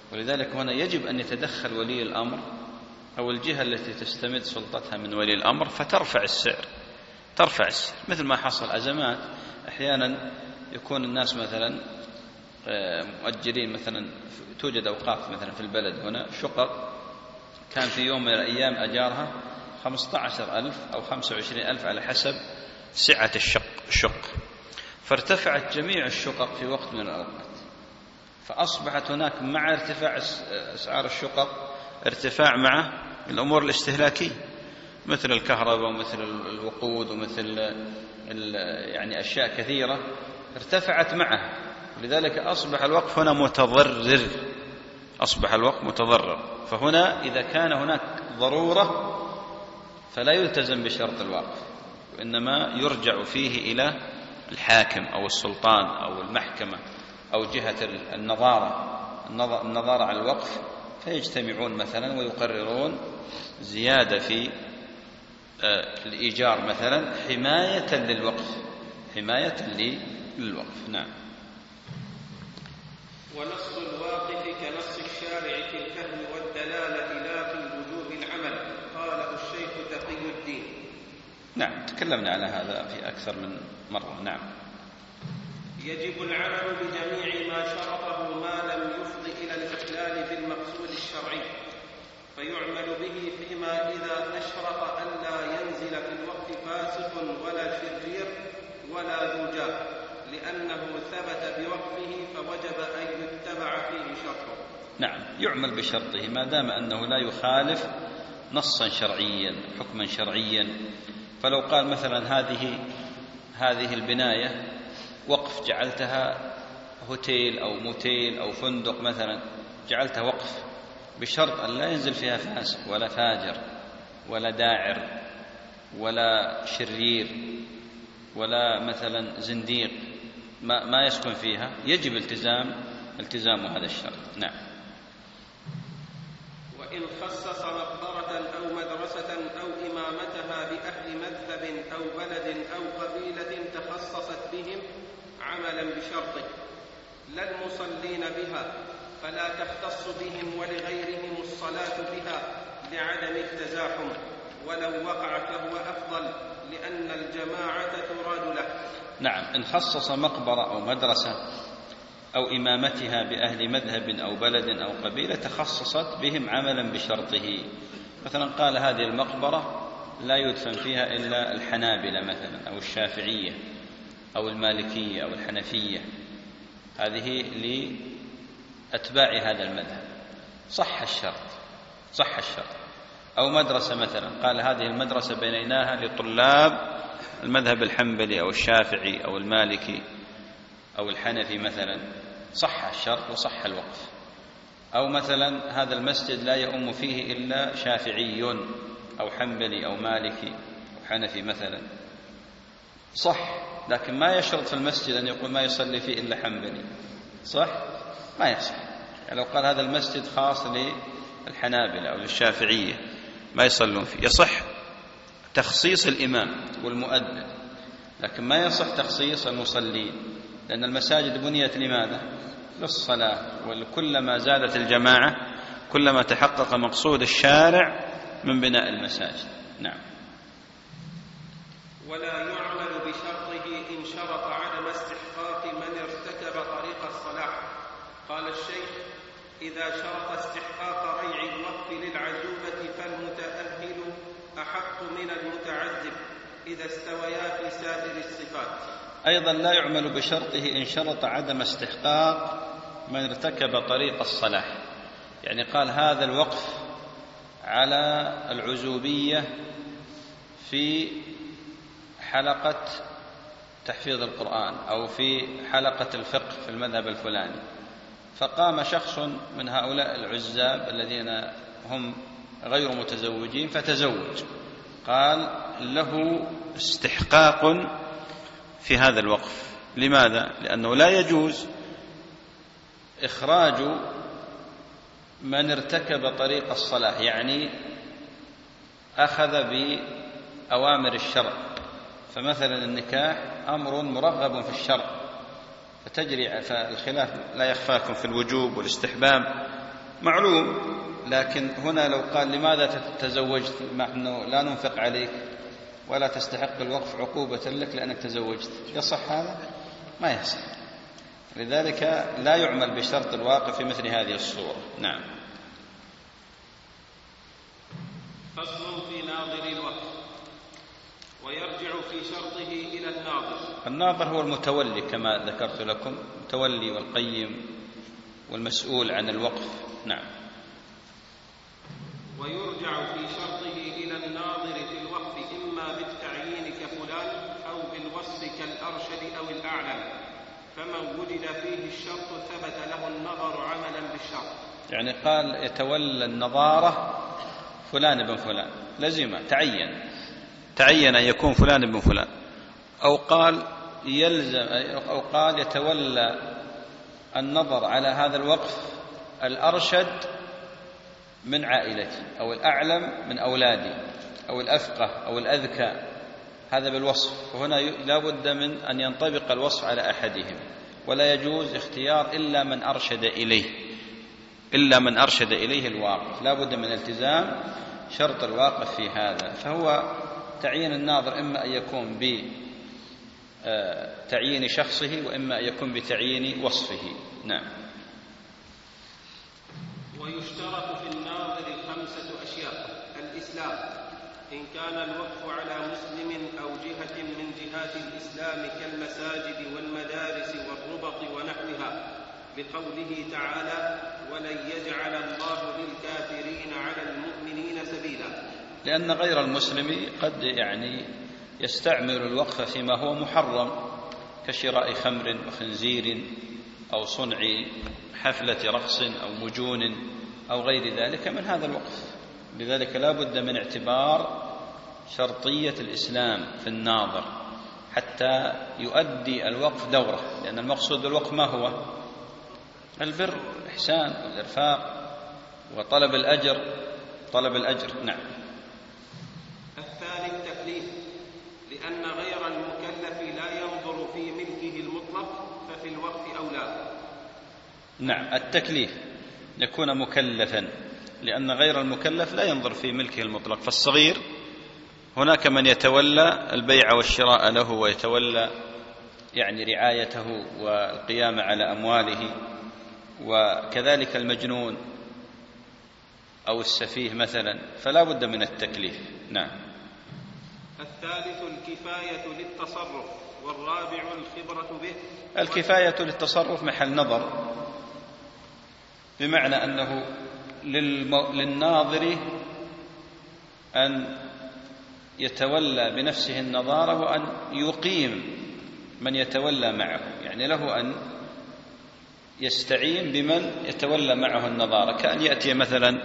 ولذلك هنا يجب أن يتدخل ولي الأمر أو الجهة التي تستمد سلطتها من ولي الأمر فترفع السعر، ترفع السعر، مثل ما حصل أزمات أحيانا يكون الناس مثلا مؤجرين، مثلا توجد أوقاف مثلا في البلد هنا شقق كان في يوم من الأيام أجارها خمسة عشر ألف أو خمسة وعشرين ألف على حسب سعة الشق الشق فارتفعت جميع الشقق في وقت من الأوقات، فأصبحت هناك مع ارتفاع أسعار الشقق ارتفاع مع الأمور الاستهلاكية مثل الكهرباء ومثل الوقود ومثل يعني أشياء كثيرة ارتفعت معها، ولذلك أصبح الوقف هنا متضرر، أصبح الوقف متضرر. فهنا إذا كان هناك ضرورة فلا يلتزم بشرط الوقف، وإنما يرجع فيه إلى الحاكم أو السلطان أو المحكمة أو جهة النظارة النظارة على الوقف، فيجتمعون مثلا ويقررون زيادة في الإيجار مثلا حماية للوقف، حماية للوقف. نعم. ونص الواقف كنص الشارع في الفهم والدلالة لا في وجوب العمل، قاله الشيخ تقي الدين. نعم، تكلمنا على هذا في أكثر من مرة. نعم. يجب العمل بجميع ما شرطه ما لم يفض إلى الإخلال بالمقصود الشرعي، فيعمل به فيما إذا أشرط أن لا ينزل في الوقت فاسق ولا شرير ولا ذو جاه، لأنه ثبت بوقفه فوجب أن يتبع فيه شرطه. نعم، يعمل بشرطه ما دام أنه لا يخالف نصا شرعيا حكما شرعيا. فلو قال مثلا هذه هذه البناية وقف، جعلتها هوتيل أو موتيل أو فندق مثلا، جعلتها وقف بشرط أن لا ينزل فيها فاسق ولا فاجر ولا داعر ولا شرير ولا مثلا زنديق ما, ما يسكن فيها، يجب التزام التزام هذا الشرط. نعم. وإن خصص مقبرة أو مدرسة أو إمامتها بأهل مذهب أو بلد أو قبيلة تخصصت بهم عملا بشرطه لا المصلين بها، فلا تختص بهم ولغيرهم الصلاة بها لعدم التزاحم، ولو وقع فهو أفضل لأن الجماعة تراد له. نعم، إن خصص مقبرة أو مدرسة أو إمامتها بأهل مذهب أو بلد أو قبيلة تخصصت بهم عملا بشرطه، مثلا قال هذه المقبرة لا يدفن فيها إلا الحنابلة مثلا أو الشافعية أو المالكية أو الحنفية، هذه لأتباع هذا المذهب، صح الشرط صح الشرط. أو مدرسة مثلا قال هذه المدرسة بنيناها لطلاب المذهب الحنبلي أو الشافعي أو المالكي أو الحنفي مثلا، صح الشرط وصح الوقف. أو مثلا هذا المسجد لا يؤم فيه إلا شافعي أو حنبلي أو مالكي أو حنفي مثلا، صح، لكن ما يشرط في المسجد أن يقول ما يصلي فيه إلا حنبلي، صح؟ ما يصح. يعني لو قال هذا المسجد خاص للحنابلة أو للشافعية ما يصلون فيه، يصح تخصيص الإمام والمؤذن، لكن ما يصح تخصيص المصلين، لأن المساجد بنيت لماذا؟ للصلاة، وكلما زادت الجماعة كلما تحقق مقصود الشارع من بناء المساجد. نعم. ولا يعمل بشرطه إن شرط عدم استحقاق من ارتكب طريق الصلاح. قال الشيخ: إذا شرط استحقاق ريع الوقف للعزوبة فالمتأهل أحق من المتعذب إذا استويا في سائر الصفات. أيضا لا يعمل بشرطه إن شرط عدم استحقاق من ارتكب طريق الصلاح، يعني قال هذا الوقف على العزوبية في حلقة تحفيظ القرآن أو في حلقة الفقه في المذهب الفلاني، فقام شخص من هؤلاء العزاب الذين هم غير متزوجين فتزوج، قال له استحقاق في هذا الوقف. لماذا؟ لأنه لا يجوز إخراج من ارتكب طريق الصلاح، يعني أخذ بأوامر الشرع، فمثلا النكاح أمر مرغب في الشرع فتجري، فالخلاف لا يخفاكم في الوجوب والاستحباب، معلوم، لكن هنا لو قال لماذا تزوجت مع أنه لا ننفق عليك ولا تستحق الوقف عقوبة لك لأنك تزوجت، يصح هذا؟ ما يصح. لذلك لا يعمل بشرط الواقف في مثل هذه الصورة. نعم. فصل في ناظر الوقف. ويرجع في شرطه إلى الناظر. الناظر هو المتولي كما ذكرت لكم، المتولي والقيم والمسؤول عن الوقف. نعم. ويرجع في شرطه إلى الناظر في الوقف إما بالتعيين كفلان أو بالوصف كالأرشد أو الأعلم، فمن وجد فيه الشرط ثبت له النظر عملا بالشرط. يعني قال يتولى النظارة فلان بن فلان، لزم تعين تعين أن يكون فلان بن فلان، أو قال يلزم أو قال يتولى النظر على هذا الوقف الأرشد من عائلتي، أو الأعلم من أولادي، أو الأفقه أو الأذكى، هذا بالوصف. وهنا لا بد من أن ينطبق الوصف على أحدهم، ولا يجوز اختيار إلا من أرشد إليه إلا من أرشد إليه الواقف، لا بد من التزام شرط الواقف في هذا. فهو تعيين الناظر إما أن يكون بتعيين شخصه وإما أن يكون بتعيين وصفه. نعم. ويشترط في الناظر خمسة أشياء: الإسلام إن كان الوقف على مسلم أو جهة من جهات الإسلام كالمساجد والمدارس والربط ونحوها، بقوله تعالى: ولن يجعل الله للكافرين على المؤمنين سبيلا. لأن غير المسلم قد يعني يستعمل الوقف فيما هو محرم، كشراء خمر وخنزير أو صنع حفلة رقص أو مجون أو غير ذلك من هذا الوقف. لذلك لا بد من اعتبار شرطية الإسلام في الناظر حتى يؤدي الوقف دوره، لأن المقصود بالوقف ما هو؟ البر والإحسان والإرفاق وطلب الأجر طلب الأجر. نعم. الثاني التكليف، لأن غير المكلف لا ينظر في ملكه المطلق، ففي الوقف أولى. نعم، التكليف يكون مكلفا، لأن غير المكلف لا ينظر في ملكه المطلق. فالصغير هناك من يتولى البيع والشراء له ويتولى يعني رعايته والقيام على أمواله، وكذلك المجنون أو السفيه مثلا، فلا بد من التكليف. نعم. الثالث الكفاية للتصرف، والرابع الخبرة به. الكفاية للتصرف محل نظر، بمعنى أنه للناظر أن يتولى بنفسه النظارة وأن يقيم من يتولى معه، يعني له أن يستعين بمن يتولى معه النظارة، كأن يأتي مثلا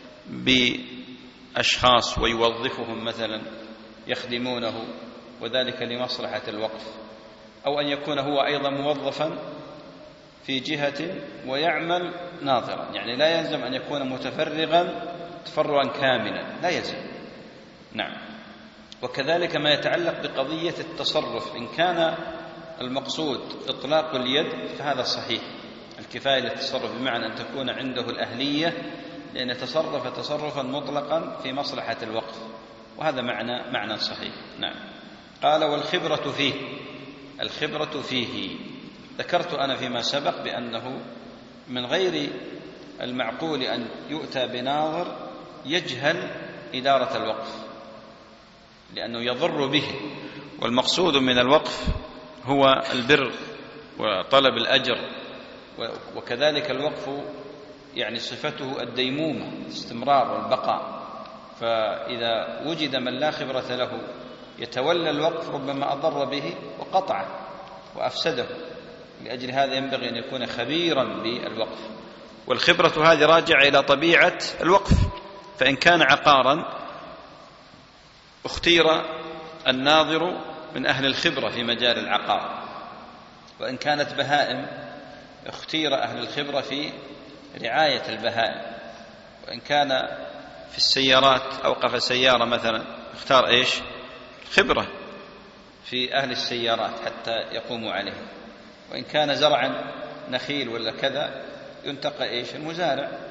بأشخاص ويوظفهم مثلا يخدمونه، وذلك لمصلحة الوقف، أو أن يكون هو أيضا موظفا في جهة ويعمل ناظرا، يعني لا يلزم أن يكون متفرغا تفرغا كاملا، لا يلزم. نعم. وكذلك ما يتعلق بقضية التصرف، إن كان المقصود إطلاق اليد فهذا صحيح، الكفاية للتصرف بمعنى أن تكون عنده الأهلية لأن يتصرف تصرفا مطلقا في مصلحة الوقف، وهذا معنى معنى صحيح. نعم. قال والخبرة فيه، الخبرة فيه ذكرت أنا فيما سبق بأنه من غير المعقول أن يؤتى بناظر يجهل إدارة الوقف، لأنه يضر به، والمقصود من الوقف هو البر وطلب الأجر، وكذلك الوقف يعني صفته الديمومة، الاستمرار والبقاء. فإذا وجد من لا خبرة له يتولى الوقف ربما أضر به وقطعه وأفسده، لأجل هذا ينبغي أن يكون خبيرا بالوقف. والخبرة هذه راجعة إلى طبيعة الوقف، فإن كان عقارا اختير الناظر من أهل الخبرة في مجال العقار، وإن كانت بهائم اختير أهل الخبرة في رعاية البهائم، وإن كان في السيارات أوقف سيارة مثلا اختار إيش؟ خبرة في أهل السيارات حتى يقوموا عليه، وإن كان زرعا نخيل ولا كذا ينتقى إيش؟ المزارع.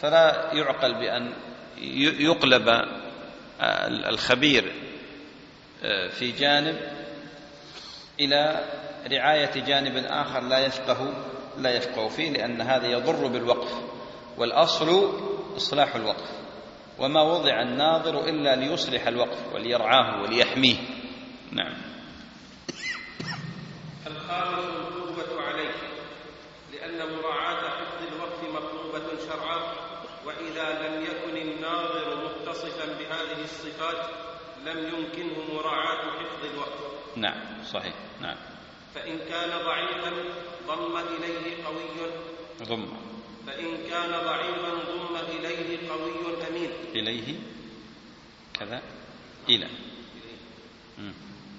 فلا يعقل بأن يقلب الخبير في جانب إلى رعاية جانب آخر لا يفقه لا يفقه فيه، لأن هذا يضر بالوقف، والأصل إصلاح الوقف، وما وضع الناظر إلا ليصلح الوقف وليرعاه وليحميه. نعم. الخامس القوة عليه، لأن مراعاة حفظ الوقف مطلوبة شرعا، وإذا لم يكن الناظر متصفا بهذه الصفات لم يمكنه مراعاة حفظ الوقف. نعم صحيح. نعم. فإن كان ضعيفا ضم إليه قوي ضم فإن كان ضعيفا ضم إليه قوي أمين. إليه كذا إلى إليه.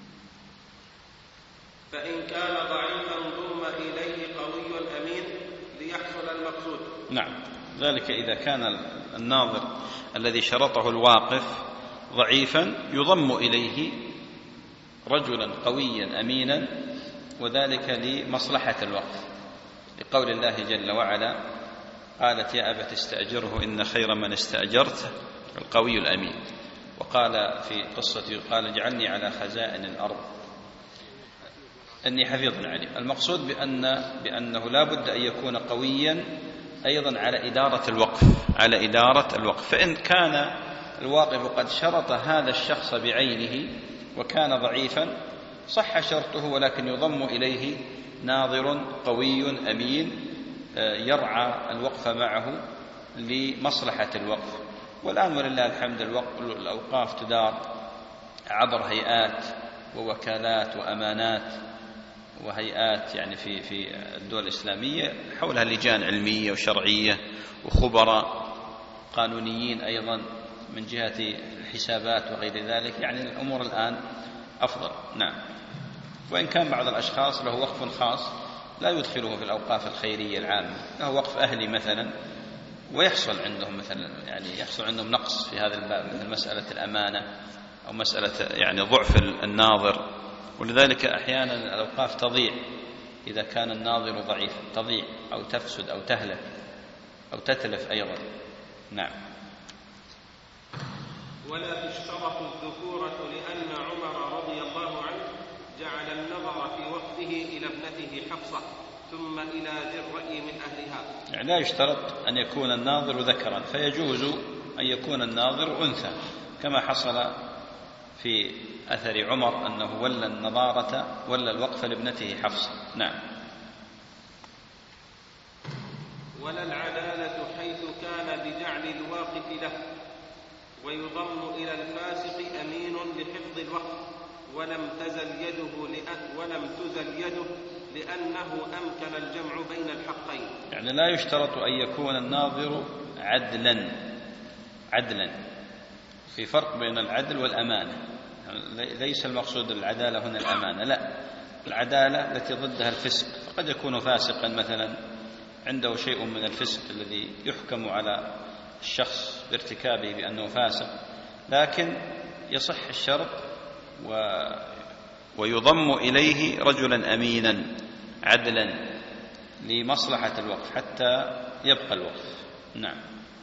فإن كان ضعيفا ضم إليه قوي أمين ليحصل المقصود. نعم. ذلك إذا كان الناظر الذي شرطه الواقف ضعيفا يضم إليه رجلا قويا أمينا، وذلك لمصلحة الوقف، لقول الله جل وعلا: قالت يا أبت استأجره إن خير من استأجرت القوي الأمين. وقال في قصة قال اجعلني على خزائن الأرض إني حفيظ عليم. المقصود بأن بأنه لا بد أن يكون قويا أيضا على إدارة الوقف على إدارة الوقف فإن كان الواقف قد شرط هذا الشخص بعينه وكان ضعيفا صح شرطه، ولكن يضم إليه ناظر قوي أمين يرعى الوقف معه لمصلحة الوقف. والآن ولله الحمد الأوقاف تدار عبر هيئات ووكالات وأمانات وهيئات، يعني في في الدول الإسلامية حولها لجان علمية وشرعية وخبراء قانونيين أيضا من جهة الحسابات وغير ذلك. يعني الأمور الآن أفضل. نعم. وإن كان بعض الأشخاص له وقف خاص لا يدخله في الأوقاف الخيرية العامة، له وقف أهلي مثلا ويحصل عندهم مثلا يعني يحصل عندهم نقص في هذا الباب، مثل مسألة الأمانة أو مسألة يعني ضعف الناظر، ولذلك أحيانا الأوقاف تضيع إذا كان الناظر ضعيف، تضيع أو تفسد أو تهلك أو تتلف أيضا. نعم. ولا تشترط الذكورة لأن عمر رضي الله عنه جعل النظر في وقته إلى ابنته حفصة ثم إلى ذي الرأي من أهلها. يعني لا يشترط أن يكون الناظر ذكرا، فيجوز أن يكون الناظر أنثى، كما حصل في أثر عمر أنه ولى النظارة ولى الوقف لابنته حفصة. نعم. ولا العدالة حيث كان بجعل الواقف له، ويضم إلى الفاسق أمين لحفظ الوقف ولم تزل يده لأن ولم تزل يده لأنه أمكن الجمع بين الحقين. يعني لا يشترط أن يكون الناظر عدلا عدلا في فرق بين العدل والأمانة. ليس المقصود العدالة هنا الأمانة، لا، العدالة التي ضدها الفسق، فقد يكون فاسقا مثلا عنده شيء من الفسق الذي يحكم على الشخص بارتكابه بأنه فاسق، لكن يصح الشرط و... ويضم إليه رجلا أمينا عدلا لمصلحة الوقف حتى يبقى الوقف. نعم.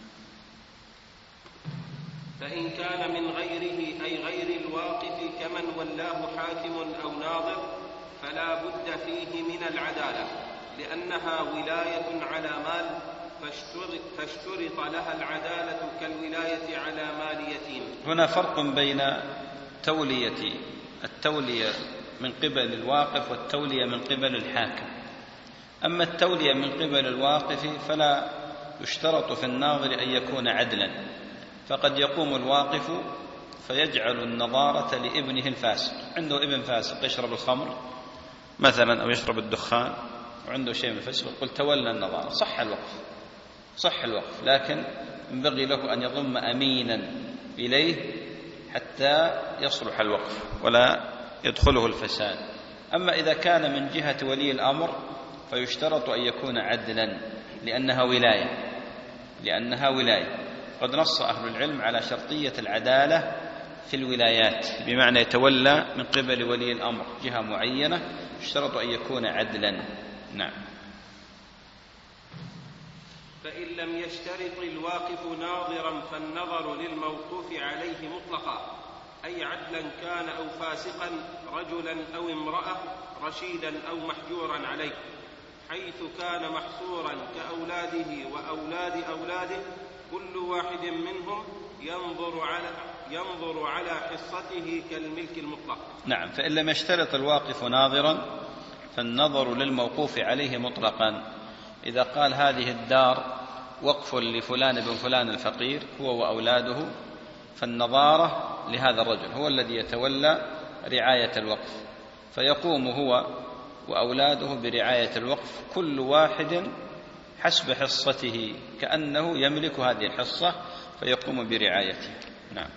فإن كان من غيره أي غير الواقف كمن ولاه حاكم أو ناظر فلا بد فيه من العدالة، لأنها ولاية على مال فاشترط, فاشترط لها العدالة كالولاية على مال يتيم. هنا فرق بين تولية التولية من قبل الواقف والتولية من قبل الحاكم. أما التولية من قبل الواقف فلا يشترط في الناظر أن يكون عدلا، فقد يقوم الواقف فيجعل النظارة لابنه الفاسق، عنده ابن فاسق يشرب الخمر مثلا أو يشرب الدخان وعنده شيء من الفسق، يقول تولى النظارة، صح الوقف صح الوقف لكن ينبغي له أن يضم أمينا إليه حتى يصلح الوقف ولا يدخله الفساد. أما إذا كان من جهة ولي الأمر فيشترط أن يكون عدلا لأنها ولاية لأنها ولاية قد نص أهل العلم على شرطية العدالة في الولايات، بمعنى يتولى من قبل ولي الأمر جهة معينة يشترط أن يكون عدلا. نعم. فإن لم يشترط الواقف ناظرا فالنظر للموقوف عليه مطلقا، أي عدلا كان أو فاسقا، رجلا أو امرأة، رشيدا أو محجورا عليه، حيث كان محصورا كأولاده وأولاد أولاده، كل واحد منهم ينظر على ينظر على حصته كالملك المطلق. نعم. فإن لم يشترط الواقف ناظرا فالنظر للموقوف عليه مطلقا. إذا قال هذه الدار وقف لفلان بن فلان الفقير هو وأولاده، فالنظارة لهذا الرجل هو الذي يتولى رعاية الوقف، فيقوم هو وأولاده برعاية الوقف، كل واحد حسب حصته كأنه يملك هذه الحصة فيقوم برعايته. نعم.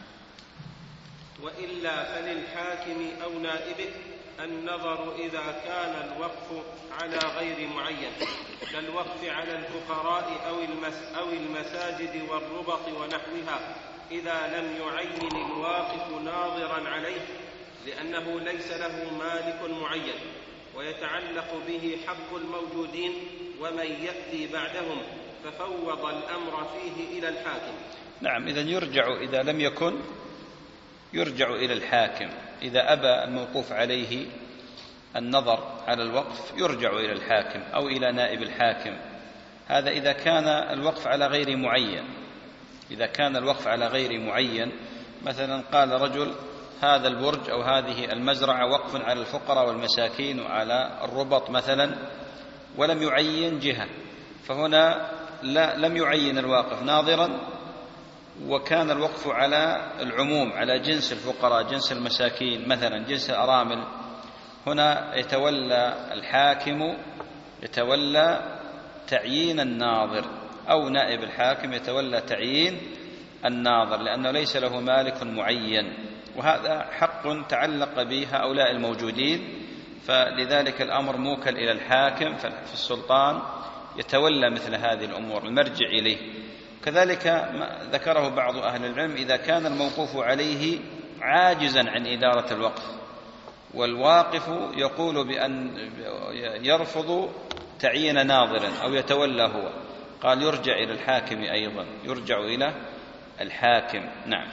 وإلا فللحاكم أو نائبه النظر إذا كان الوقف على غير معين، كالوقف على الفقراء أو, المس أو المساجد والربط ونحوها، إذا لم يعين الواقف ناظرا عليه، لأنه ليس له مالك معين ويتعلق به حق الموجودين ومن يأتي بعدهم، ففوض الأمر فيه إلى الحاكم. نعم. إذا يرجع، إذا لم يكن يرجع إلى الحاكم. إذا أبى الموقوف عليه النظر على الوقف يرجع إلى الحاكم أو إلى نائب الحاكم. هذا إذا كان الوقف على غير معين. إذا كان الوقف على غير معين، مثلا قال رجل هذا البرج أو هذه المزرعة وقف على الفقراء والمساكين وعلى الربط مثلا، ولم يعين جهة، فهنا لا لم يعين الواقف ناظرا، وكان الوقف على العموم، على جنس الفقراء، جنس المساكين مثلا، جنس الأرامل. هنا يتولى الحاكم يتولى تعيين الناظر، أو نائب الحاكم يتولى تعيين الناظر، لأنه ليس له مالك معين، وهذا حق تعلق به هؤلاء الموجودين، فلذلك الأمر موكل إلى الحاكم، فالسلطان يتولى مثل هذه الأمور، المرجع إليه. كذلك ما ذكره بعض أهل العلم، إذا كان الموقوف عليه عاجزا عن إدارة الوقف، والواقف يقول بأن يرفض تعيين ناظر أو يتولى هو، قال يرجع إلى الحاكم أيضا، يرجع إلى الحاكم. نعم.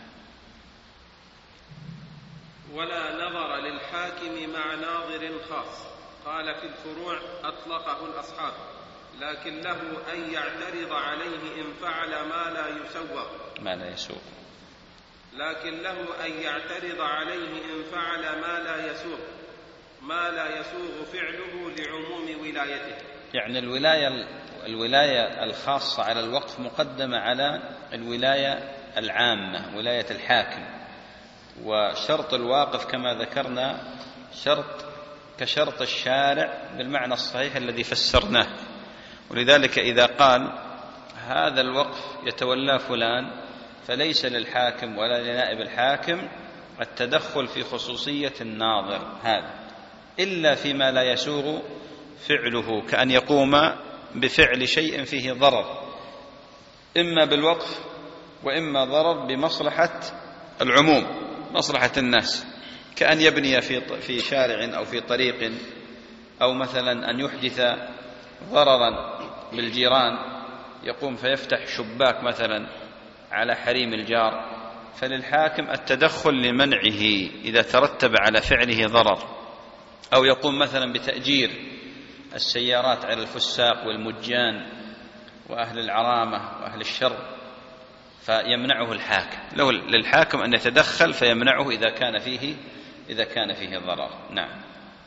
ولا نظر للحاكم مع ناظر خاص. قال في الفروع أطلقه الأصحاب، لكن له أن يعترض عليه إن فعل ما لا يسوغ ما لا يسوغ لكن له أن يعترض عليه إن فعل ما لا يسوغ ما لا يسوغ فعله لعموم ولايته. يعني الولاية الولاية الخاصة على الوقف مقدمة على الولاية العامة، ولاية الحاكم. وشرط الواقف كما ذكرنا شرط كشرط الشارع بالمعنى الصحيح الذي فسرناه، ولذلك إذا قال هذا الوقف يتولى فلان فليس للحاكم ولا لنائب الحاكم التدخل في خصوصية الناظر هذا، إلا فيما لا يسوغ فعله، كأن يقوم بفعل شيء فيه ضرر، إما بالوقف وإما ضرر بمصلحة العموم، مصلحة الناس، كأن يبني في شارع أو في طريق، أو مثلا أن يحدث ضررا بالجيران، يقوم فيفتح شباك مثلا على حريم الجار، فللحاكم التدخل لمنعه إذا ترتب على فعله ضرر. أو يقوم مثلا بتأجير السيارات على الفساق والمجان وأهل العرامة وأهل الشر، فيمنعه الحاكم، له للحاكم أن يتدخل فيمنعه إذا كان فيه إذا كان فيه ضرر. نعم.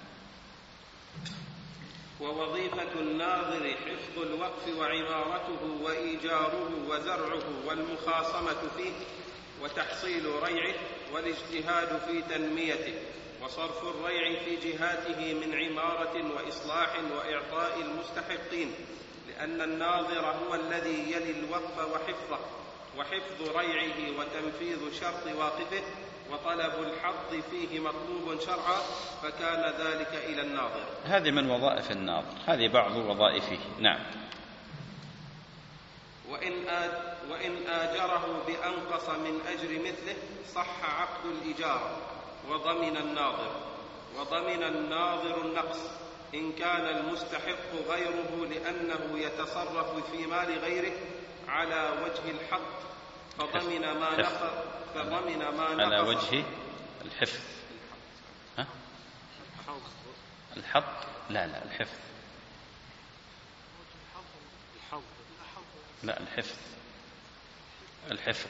ووظيفة الناظر حفظ الوقف وعمارته وإيجاره وزرعه والمخاصمة فيه وتحصيل ريعه والاجتهاد في تنميته وصرف الريع في جهاته من عمارة وإصلاح وإعطاء المستحقين، لأن الناظر هو الذي يلي الوقف وحفظه وحفظ ريعه وتنفيذ شرط واقفه وطلب الحظ فيه مطلوب شرعا، فكان ذلك إلى الناظر. هذه من وظائف الناظر، هذه بعض وظائفه. نعم. وإن, آج وإن آجره بأنقص من أجر مثله صح عقد الإجارة وضمن الناظر وضمن الناظر النقص إن كان المستحق غيره لأنه يتصرف في مال غيره على وجه الحق فضمن ما نقص فضمن ما نقص على وجه الحفظ. ها؟ الحق؟ لا لا الحفظ. لا الحفظ. الحفظ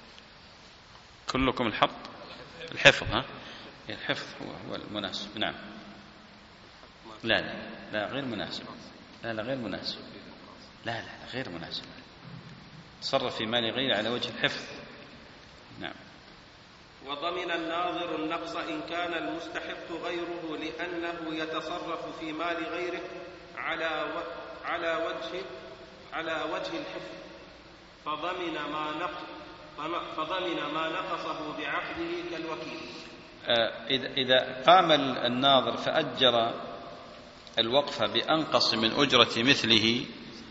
كلكم الحق. الحفظ. ها؟ الحفظ هو هو المناسب. نعم. لا لا لا غير مناسب. لا لا غير مناسب. لا لا غير مناسب. تصرف في مال غير على وجه الحفظ. نعم. وضمن الناظر النقص إن كان المستحق غيره لأنه يتصرف في مال غيره على و... على وجه على وجه الحفظ فضمن ما نقص فضمن ما نقصه بعقده كالوكيل. إذا إذا قام الناظر فأجر الوقف بأنقص من أجرة مثله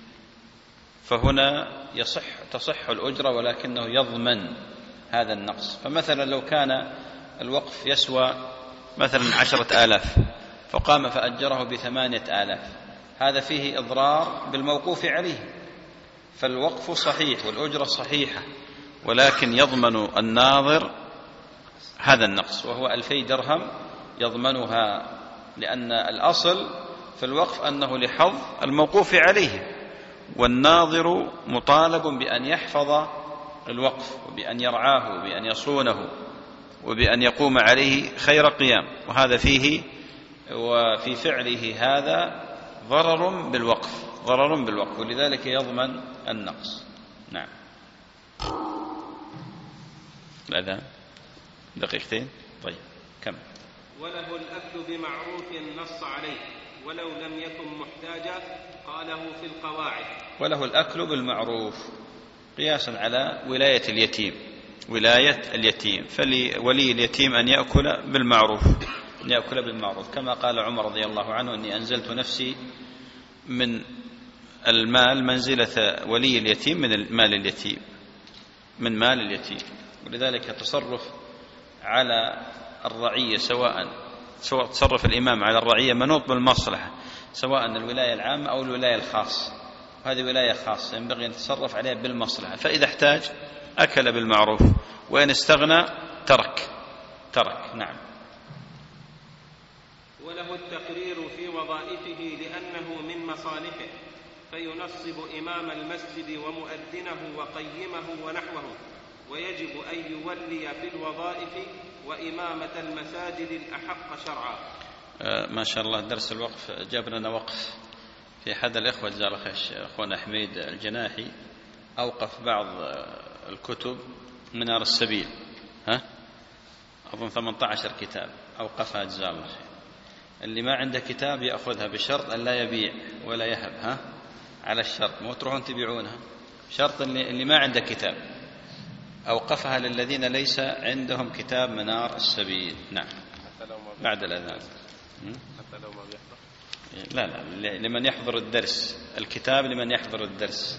فهنا يصح تصح الأجرة ولكنه يضمن هذا النقص. فمثلا لو كان الوقف يسوى مثلا عشرة آلاف فقام فأجره بثمانية آلاف هذا فيه إضرار بالموقوف عليه، فالوقف صحيح والأجرة صحيحة ولكن يضمن الناظر هذا النقص وهو ألفي درهم يضمنها، لأن الأصل في الوقف أنه لحظ الموقوف عليه، والناظر مطالب بأن يحفظ الوقف وبأن يرعاه وبأن يصونه وبأن يقوم عليه خير قيام، وهذا فيه وفي فعله هذا ضرر بالوقف ضرر بالوقف ولذلك يضمن النقص. نعم. الأذان دقيقتين. طيب كم. وله الأكل بمعروف نص عليه ولو لم يكن محتاجا قاله في القواعد. وله الأكل بالمعروف قياسا على ولاية اليتيم ولاية اليتيم فلولي اليتيم أن يأكل بالمعروف أن يأكل بالمعروف كما قال عمر رضي الله عنه أني أنزلت نفسي من المال منزلة ولي اليتيم من مال اليتيم من مال اليتيم. ولذلك التصرف على الرعية سواء سواء تصرف الإمام على الرعية منوط بالمصلحة سواء الولاية العامة أو الولاية الخاصة، هذه ولاية خاصة ينبغي أن يتصرف عليها بالمصلحة، فإذا احتاج أكل بالمعروف وإن استغنى ترك ترك. نعم. وله التقرير في وظائفه لأنه من مصالحه فينصب إمام المسجد ومؤذنه وقيمه ونحوه، ويجب أن يولي في الوظائف وإمامة المساجد الأحق شرعا. آه ما شاء الله درس الوقف جاب لنا وقف في أحد الإخوة جزاه الله خير أخونا حميد الجناحي أوقف بعض الكتب منار السبيل ها أظن ثمانية عشر كتاب أوقفها جزاه الله خير. اللي ما عنده كتاب يأخذها بشرط أن لا يبيع ولا يهب ها على الشرط مو تروحون تبيعونها شرط اللي, اللي ما عنده كتاب أوقفها للذين ليس عندهم كتاب منار السبيل. نعم. بعد الأذان. حتى لو ما بيحضر. لا لا لمن يحضر الدرس الكتاب لمن يحضر الدرس.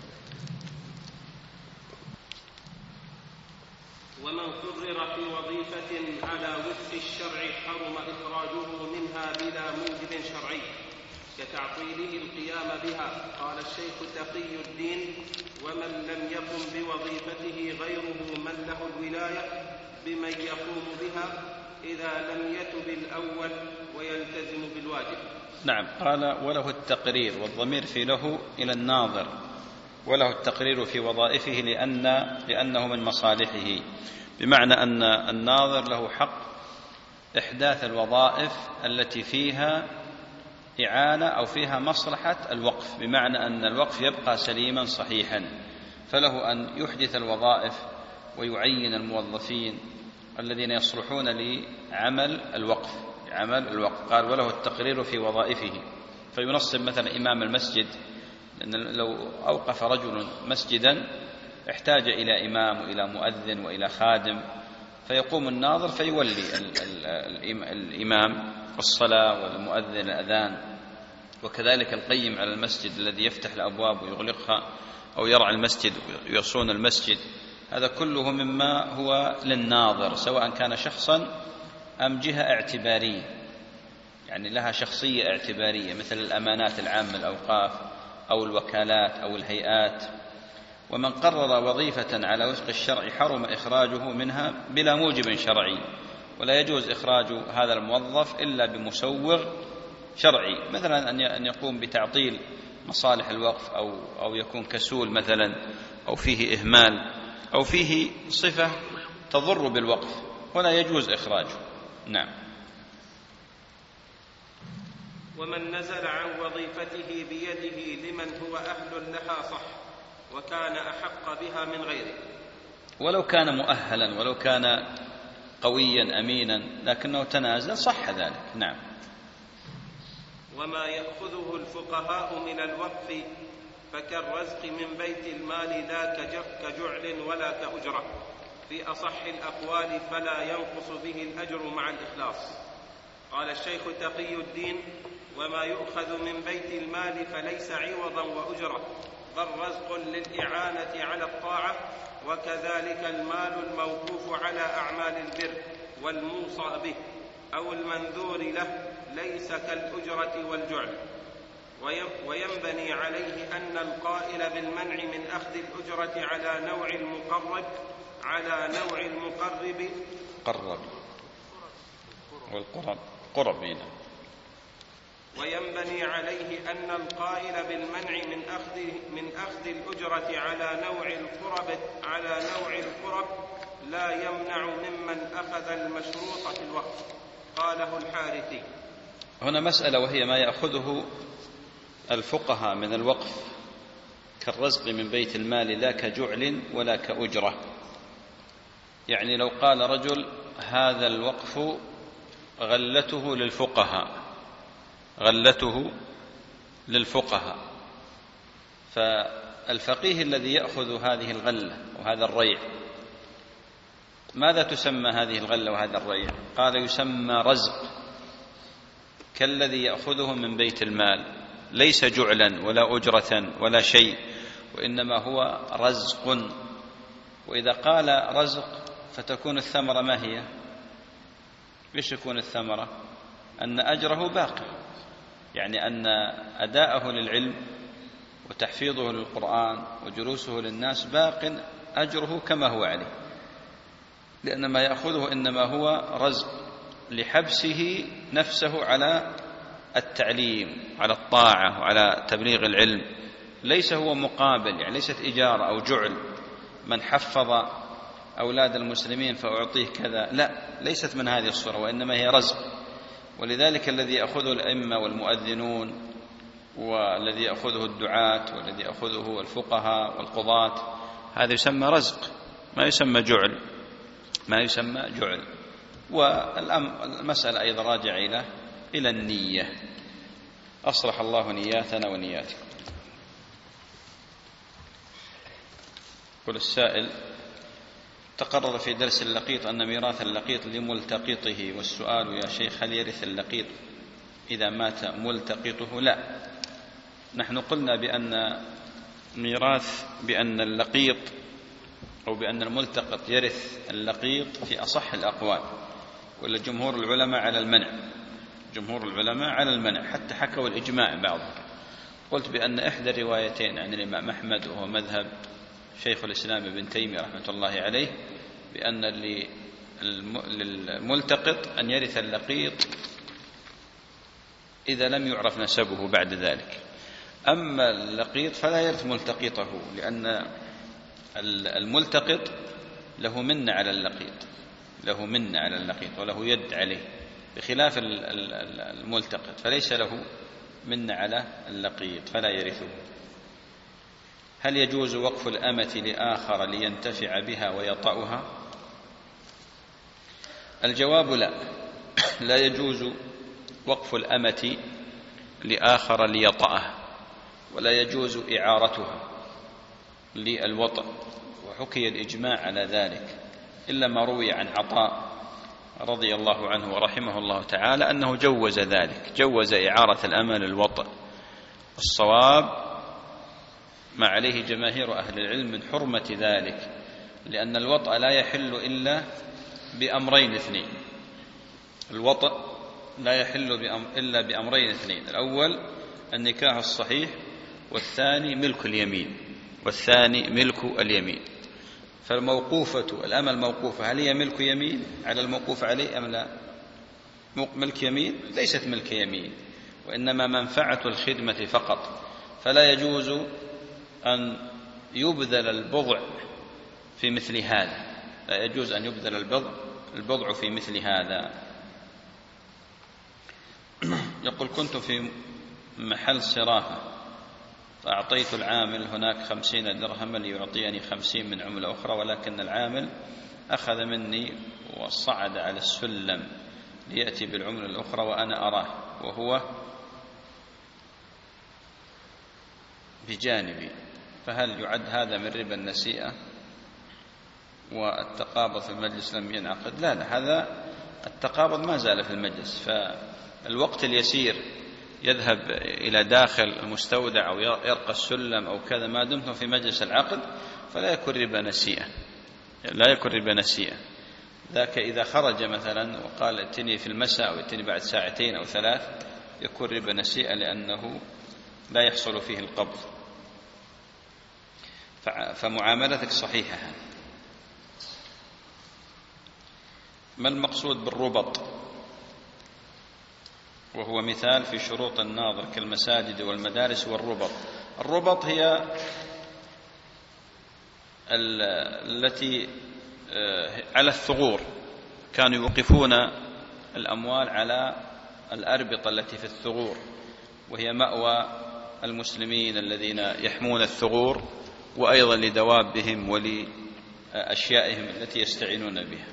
ومن قرر في وظيفة على وفق الشرع حرم إخراجه منها بلا موجب شرعي كتعطيله القيام بها. قال الشيخ تقي الدين ومن لم يقم بوظيفته غيره من له الولاية بمن يقوم بها إذا لم يتب الأول ويلتزم بالواجب. نعم. قال وله التقرير والضمير في له إلى الناظر وله التقرير في وظائفه لأن لأنه من مصالحه، بمعنى أن الناظر له حق إحداث الوظائف التي فيها إعانة أو فيها مصلحة الوقف، بمعنى أن الوقف يبقى سليما صحيحا فله أن يحدث الوظائف ويعين الموظفين الذين يصلحون لعمل الوقف عمل الوقف. قال وله التقرير في وظائفه فينصب مثلا إمام المسجد، لأن لو أوقف رجل مسجدا احتاج إلى إمام وإلى مؤذن وإلى خادم فيقوم الناظر فيولي الإمام الصلاة والمؤذن الأذان، وكذلك القيم على المسجد الذي يفتح الأبواب ويغلقها أو يرعى المسجد ويصون المسجد. هذا كله مما هو للناظر سواء كان شخصا أم جهة اعتبارية. يعني لها شخصية اعتبارية، مثل الأمانات العامة، الأوقاف أو الوكالات أو الهيئات. ومن قرر وظيفة على وفق الشرع حرم إخراجه منها بلا موجب شرعي، ولا يجوز إخراج هذا الموظف إلا بمسوغ شرعي، مثلا أن يقوم بتعطيل مصالح الوقف، أو, أو يكون كسول مثلا، أو فيه إهمال، أو فيه صفة تضر بالوقف، ولا يجوز إخراجه. نعم. ومن نزل عن وظيفته بيده لمن هو أهل لها صح، وكان أحق بها من غيره، ولو كان مؤهلا ولو كان قويا أمينا، لكنه تنازل صح ذلك. نعم. وما يأخذه الفقهاء من الوقف فكالرزق من بيت المال لا كجعل ولا كأجرة، في أصح الأقوال فلا ينقص به الأجر مع الإخلاص. قال الشيخ تقي الدين: وما يؤخذ من بيت المال فليس عوضا وأجرة، بل رزق للإعانة على الطاعة، وكذلك المال الموقوف على أعمال البر والموصى به أو المنذور له ليس كالأجرة والجعل. وينبني عليه أن القائل بالمنع من أخذ الأجرة على نوع المقرب على نوع المقرب قرب والقرب قرب هنا. وينبني عليه أن القائل بالمنع من أخذ من أخذ الأجرة على نوع القرب على نوع القرب لا يمنع ممن أخذ المشروط في الوقف. قاله الحارثي. هنا مسألة، وهي ما يأخذه الفقهاء من الوقف كالرزق من بيت المال لا كجعل ولا كأجرة. يعني لو قال رجل: هذا الوقف غلته للفقهاء غلته للفقهاء فالفقيه الذي يأخذ هذه الغلة وهذا الريع، ماذا تسمى هذه الغلة وهذا الريع؟ قال: يسمى رزق، كالذي يأخذه من بيت المال، ليس جعلا ولا أجرة ولا شيء، وإنما هو رزق. وإذا قال رزق فتكون الثمرة ما هي؟ إيش تكون الثمرة؟ أن أجره باقي، يعني أن أداءه للعلم وتحفيظه للقرآن وجلوسه للناس باق أجره كما هو عليه، لأن ما يأخذه إنما هو رزق لحبسه نفسه على التعليم، على الطاعة وعلى تبليغ العلم، ليس هو مقابل، يعني ليست إجارة أو جعل، من حفظ أولاد المسلمين فأعطيه كذا، لا، ليست من هذه الصورة، وإنما هي رزق. ولذلك الذي يأخذه الأئمة والمؤذنون، والذي يأخذه الدعاة، والذي يأخذه الفقهاء والقضاة، هذا يسمى رزق، ما يسمى جعل ما يسمى جعل. والمسألة أيضا راجع إلى إلى النية. أصلح الله نياتنا ونياتكم. قل السائل: تقرر في درس اللقيط أن ميراث اللقيط لملتقطه، والسؤال يا شيخ: هل يرث اللقيط إذا مات ملتقطه؟ لا، نحن قلنا بأن ميراث بأن اللقيط أو بأن الملتقط يرث اللقيط في أصح الأقوال، ولا جمهور العلماء على المنع جمهور العلماء على المنع حتى حكوا الإجماع بعضهم. قلت بأن إحدى الروايتين عن الإمام أحمد، وهو مذهب شيخ الإسلام ابن تيمية رحمة الله عليه، بأن للملتقط أن يرث اللقيط إذا لم يعرف نسبه بعد ذلك. أما اللقيط فلا يرث ملتقطه، لأن الملتقط له منة على اللقيط له منة على اللقيط وله يد عليه، بخلاف الملتقط فليس له منة على اللقيط فلا يرثه. هل يجوز وقف الأمة لآخر لينتفع بها ويطأها؟ الجواب لا، لا يجوز وقف الأمة لآخر ليطأها، ولا يجوز إعارتها للوطأ، وحكي الإجماع على ذلك، إلا ما روي عن عطاء رضي الله عنه ورحمه الله تعالى أنه جوز ذلك، جوز إعارة الأمة للوطأ. الصواب ما عليه جماهير أهل العلم من حرمة ذلك، لأن الوطأ لا يحل إلا بأمرين اثنين: الوطأ لا يحل بأمر إلا بأمرين اثنين: الأول النكاح الصحيح، والثاني ملك اليمين والثاني ملك اليمين. فالموقوفة الأمة الموقوفة هل هي ملك يمين على الموقوف عليه أم لا؟ ملك يمين؟ ليست ملك يمين، وإنما منفعة الخدمة فقط، فلا يجوز أن يبذل البضع في مثل هذا، لا يجوز أن يبذل البضع البضع في مثل هذا. يقول: كنت في محل صرافة فأعطيت العامل هناك خمسين درهما ليعطيني خمسين من عملة أخرى، ولكن العامل أخذ مني وصعد على السلم ليأتي بالعملة الأخرى وأنا أراه وهو بجانبي، فهل يعد هذا من ربا النسيئة والتقابض في المجلس لم ينعقد؟ لا لا، هذا التقابض ما زال في المجلس، فالوقت اليسير يذهب إلى داخل المستودع أو يرقى السلم أو كذا، ما دمتم في مجلس العقد فلا يكون ربا نسيئة، لا يكون ربا نسيئة. ذاك إذا خرج مثلا وقال ائتني في المساء أو ائتني بعد ساعتين أو ثلاث يكون ربا نسيئة، لأنه لا يحصل فيه القبض، فمعاملتك صحيحة. ما المقصود بالربط؟ وهو مثال في شروط الناظر كالمساجد والمدارس والربط. الربط هي التي على الثغور، كانوا يوقفون الأموال على الأربطة التي في الثغور، وهي مأوى المسلمين الذين يحمون الثغور، وأيضا لدوابهم ولأشيائهم التي يستعينون بها.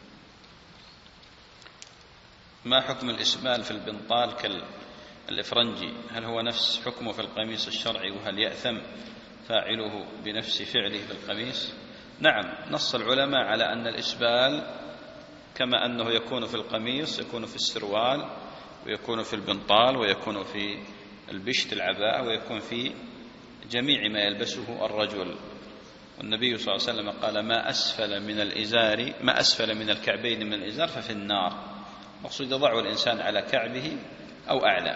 ما حكم الإسبال في البنطال كالإفرنجي؟ هل هو نفس حكمه في القميص الشرعي؟ وهل يأثم فاعله بنفس فعله في القميص؟ نعم، نص العلماء على أن الإسبال كما أنه يكون في القميص يكون في السروال، ويكون في البنطال، ويكون في البشت العباءة، ويكون في جميع ما يلبسه الرجل. والنبي صلى الله عليه وسلم قال: ما أسفل من الإزار ما أسفل من الكعبين من الإزار ففي النار. مقصود يضع الإنسان على كعبه أو أعلى.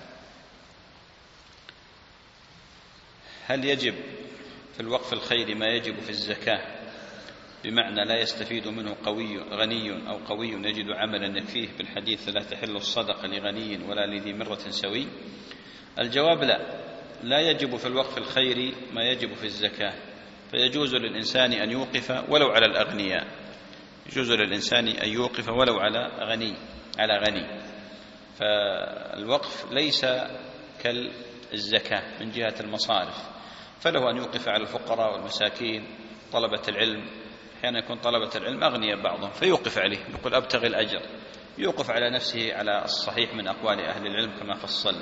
هل يجب في الوقف الخيري ما يجب في الزكاة، بمعنى لا يستفيد منه قوي غني أو قوي يجد عملا يكفيه، بالحديث لا تحل الصدقة لغني ولا لذي مرة سوي؟ الجواب لا، لا يجب في الوقف الخيري ما يجب في الزكاة، فيجوز للإنسان أن يوقف ولو على الأغنياء، يجوز للإنسان أن يوقف ولو على غني على غني فالوقف ليس كالزكاة من جهة المصارف، فله أن يوقف على الفقراء والمساكين، طلبة العلم، أحيانا يكون طلبة العلم أغنياء بعضهم فيوقف عليه، يقول أبتغي الأجر، يوقف على نفسه على الصحيح من أقوال أهل العلم كما فصلنا.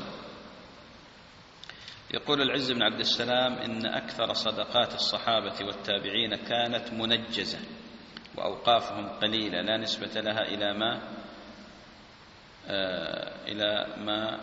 يقول العز بن عبد السلام: إن أكثر صدقات الصحابة والتابعين كانت منجزة، وأوقافهم قليلة لا نسبة لها إلى ما آه إلى ما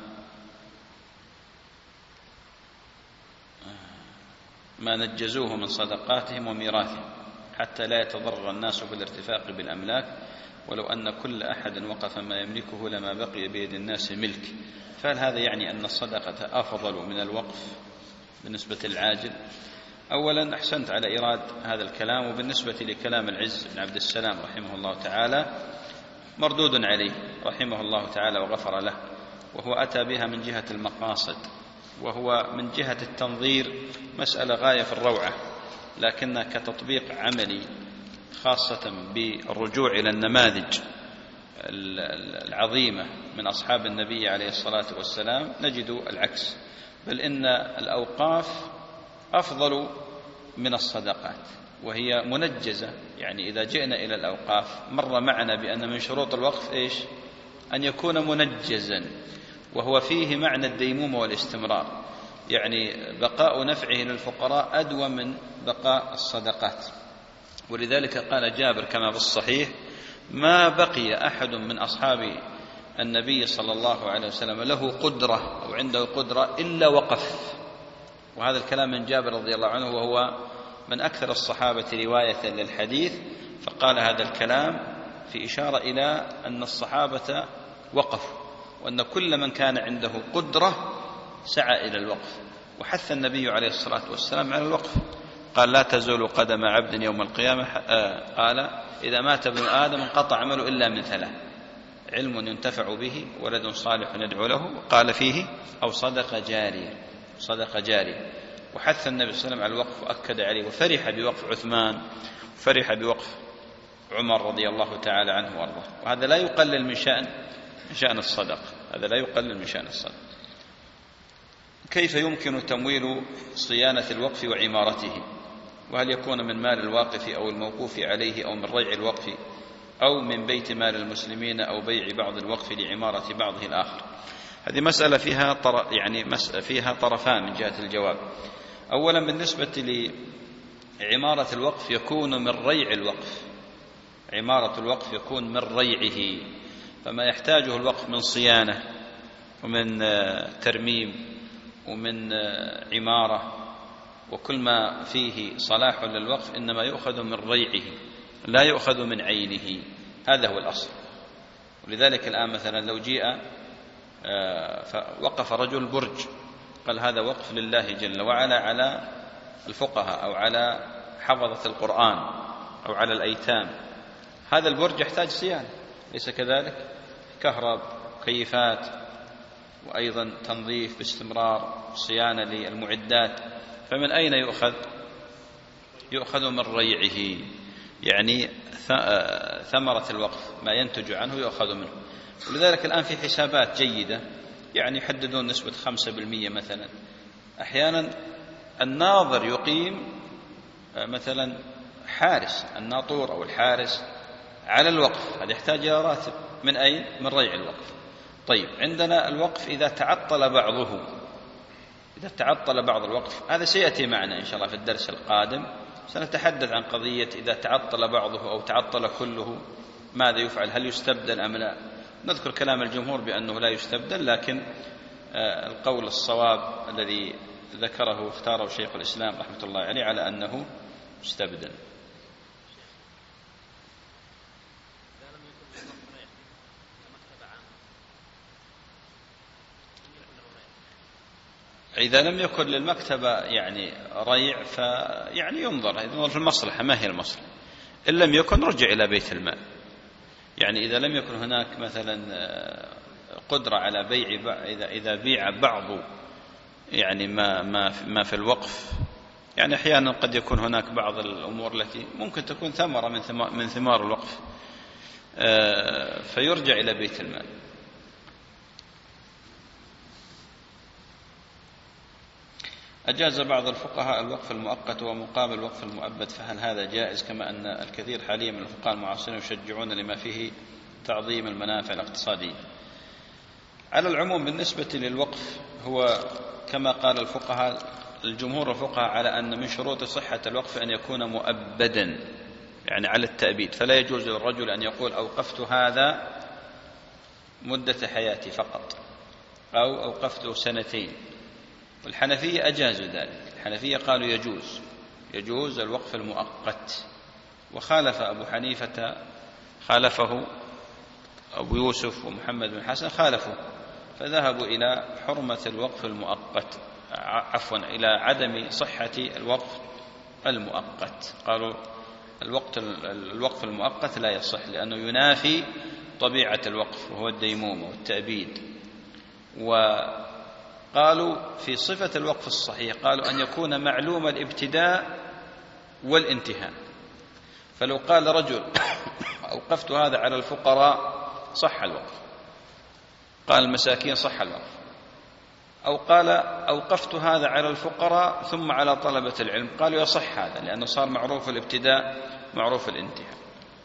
ما نجزوه من صدقاتهم وميراثهم، حتى لا يتضرر الناس بالارتفاق بالأملاك، ولو أن كل أحد وقف ما يملكه لما بقي بيد الناس ملك. فهل هذا يعني أن الصدقة أفضل من الوقف بالنسبة للعاجل؟ أولا أحسنت على إيراد هذا الكلام، وبالنسبة لكلام العز بن عبد السلام رحمه الله تعالى مردود عليه رحمه الله تعالى وغفر له، وهو أتى بها من جهة المقاصد، وهو من جهة التنظير مسألة غاية في الروعة، لكن كتطبيق عملي خاصة بالرجوع إلى النماذج العظيمة من أصحاب النبي عليه الصلاة والسلام نجد العكس، بل إن الأوقاف أفضل من الصدقات وهي منجزة. يعني إذا جئنا إلى الأوقاف مر معنا بأن من شروط الوقف إيش؟ أن يكون منجزا، وهو فيه معنى الديمومة والاستمرار، يعني بقاء نفعه للفقراء أدوى من بقاء الصدقات. ولذلك قال جابر كما في الصحيح: ما بقي أحد من أصحاب النبي صلى الله عليه وسلم له قدرة أو عنده قدرة إلا وقف. وهذا الكلام من جابر رضي الله عنه، وهو من أكثر الصحابة رواية للحديث، فقال هذا الكلام في إشارة إلى أن الصحابة وقفوا وأن كل من كان عنده قدرة سعى إلى الوقف، وحث النبي عليه الصلاة والسلام على الوقف، قال لا تزول قدم عبد يوم القيامة، قال إذا مات ابن آدم انقطع عمله إلا من ثلاث: علم ينتفع به، ولد صالح يدعو له، قال فيه، أو صدقة جارية صدقة جارية. وحث النبي صلى الله عليه وسلم على الوقف وأكد عليه، وفرح بوقف عثمان، وفرح بوقف عمر رضي الله تعالى عنه وارضاه. وهذا لا يقلل من شأن من شأن الصدقة، هذا لا يقلل من شأن الصدقة. كيف يمكن تمويل صيانة الوقف وعمارته؟ وهل يكون من مال الواقف أو الموقوف عليه أو من ريع الوقف أو من بيت مال المسلمين أو بيع بعض الوقف لعمارة بعضه الآخر؟ هذه مسألة فيها طر... يعني مسألة فيها طرفان من جهة الجواب. أولا بالنسبة لعمارة الوقف يكون من ريع الوقف، عمارة الوقف يكون من ريعه، فما يحتاجه الوقف من صيانة ومن ترميم ومن عمارة وكل ما فيه صلاح للوقف إنما يؤخذ من ريعه لا يؤخذ من عينه، هذا هو الأصل. ولذلك الآن مثلا لو جاء فوقف رجل برج، قال هذا وقف لله جل وعلا على الفقهاء أو على حفظة القرآن أو على الأيتام، هذا البرج يحتاج صيانة، ليس كذلك؟ كهرب، كيفات، وأيضا تنظيف باستمرار، صيانة للمعدات، فمن أين يؤخذ؟ يؤخذ من ريعه، يعني ثمرة الوقف ما ينتج عنه يؤخذ منه. ولذلك الآن في حسابات جيدة يعني يحددون نسبة خمسة بالمئة مثلا. أحيانا الناظر يقيم مثلا حارس، الناطور أو الحارس على الوقف، هذا يحتاج إلى راتب، من أين؟ من ريع الوقف. طيب عندنا الوقف إذا تعطل بعضه، إذا تعطل بعض الوقف، هذا سيأتي معنا إن شاء الله في الدرس القادم، سنتحدث عن قضية إذا تعطل بعضه أو تعطل كله ماذا يفعل، هل يستبدل أم لا؟ نذكر كلام الجمهور بأنه لا يستبدل، لكن القول الصواب الذي ذكره واختاره شيخ الإسلام رحمة الله عليه على أنه يستبدل. إذا لم يكن للمكتبة يعني ريع فيعني ينظر ينظر في المصلحة، ما هي المصلحة؟ إن لم يكن رجع إلى بيت المال. يعني إذا لم يكن هناك مثلا قدرة على بيع، إذا إذا بيع بعض يعني ما ما ما في الوقف، يعني أحيانا قد يكون هناك بعض الأمور التي ممكن تكون ثمرة من ثمار من ثمار الوقف، فيرجع إلى بيت المال. أجاز بعض الفقهاء الوقف المؤقت ومقابل الوقف المؤبد، فهل هذا جائز؟ كما أن الكثير حاليا من الفقهاء المعاصرين يشجعون لما فيه تعظيم المنافع الاقتصادية. على العموم بالنسبة للوقف هو كما قال الفقهاء الجمهور الفقهاء على أن من شروط صحة الوقف أن يكون مؤبدا، يعني على التأبيد، فلا يجوز للرجل أن يقول أوقفت هذا مدة حياتي فقط أو أوقفته سنتين. والحنفية أجازوا ذلك، الحنفية قالوا يجوز يجوز الوقف المؤقت، وخالف أبو حنيفة خالفه أبو يوسف ومحمد بن حسن خالفوا، فذهبوا إلى حرمة الوقف المؤقت، عفوا إلى عدم صحة الوقف المؤقت. قالوا الوقت الوقف المؤقت لا يصح لأنه ينافي طبيعة الوقف وهو الديمومة والتأبيد. وقالوا في صفة الوقف الصحيح قالوا أن يكون معلوم الابتداء والانتهاء، فلو قال رجل أوقفت هذا على الفقراء صح الوقف، قال المساكين صح الوقف، أو قال أوقفت هذا على الفقراء ثم على طلبة العلم، قالوا يصح هذا لأنه صار معروف الابتداء معروف الانتهاء.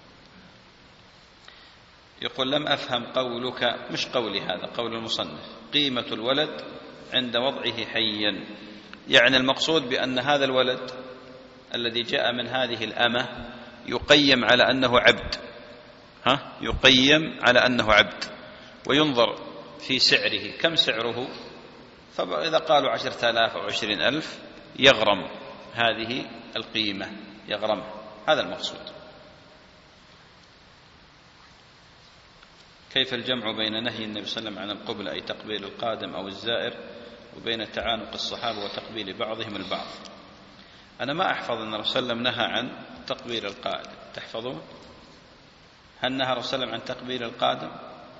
يقول لم أفهم قولك، مش قولي هذا قول المصنف، قيمة الولد عند وضعه حيا، يعني المقصود بأن هذا الولد الذي جاء من هذه الأمة يقيم على أنه عبد، ها يقيم على أنه عبد وينظر في سعره كم سعره، فإذا قالوا عشرة آلاف أو عشرين ألف يغرم هذه القيمة، يغرم، هذا المقصود. كيف الجمع بين نهي النبي صلى الله عليه وسلم عن القبلة أي تقبيل القادم أو الزائر وبين تعانق الصحابة وتقبيل بعضهم البعض؟ أنا ما أحفظ أن الرسول صلى الله عليه وسلم نهى عن تقبيل القادم، تحفظون؟ هل نهى الرسول صلى الله عليه وسلم عن تقبيل القادم؟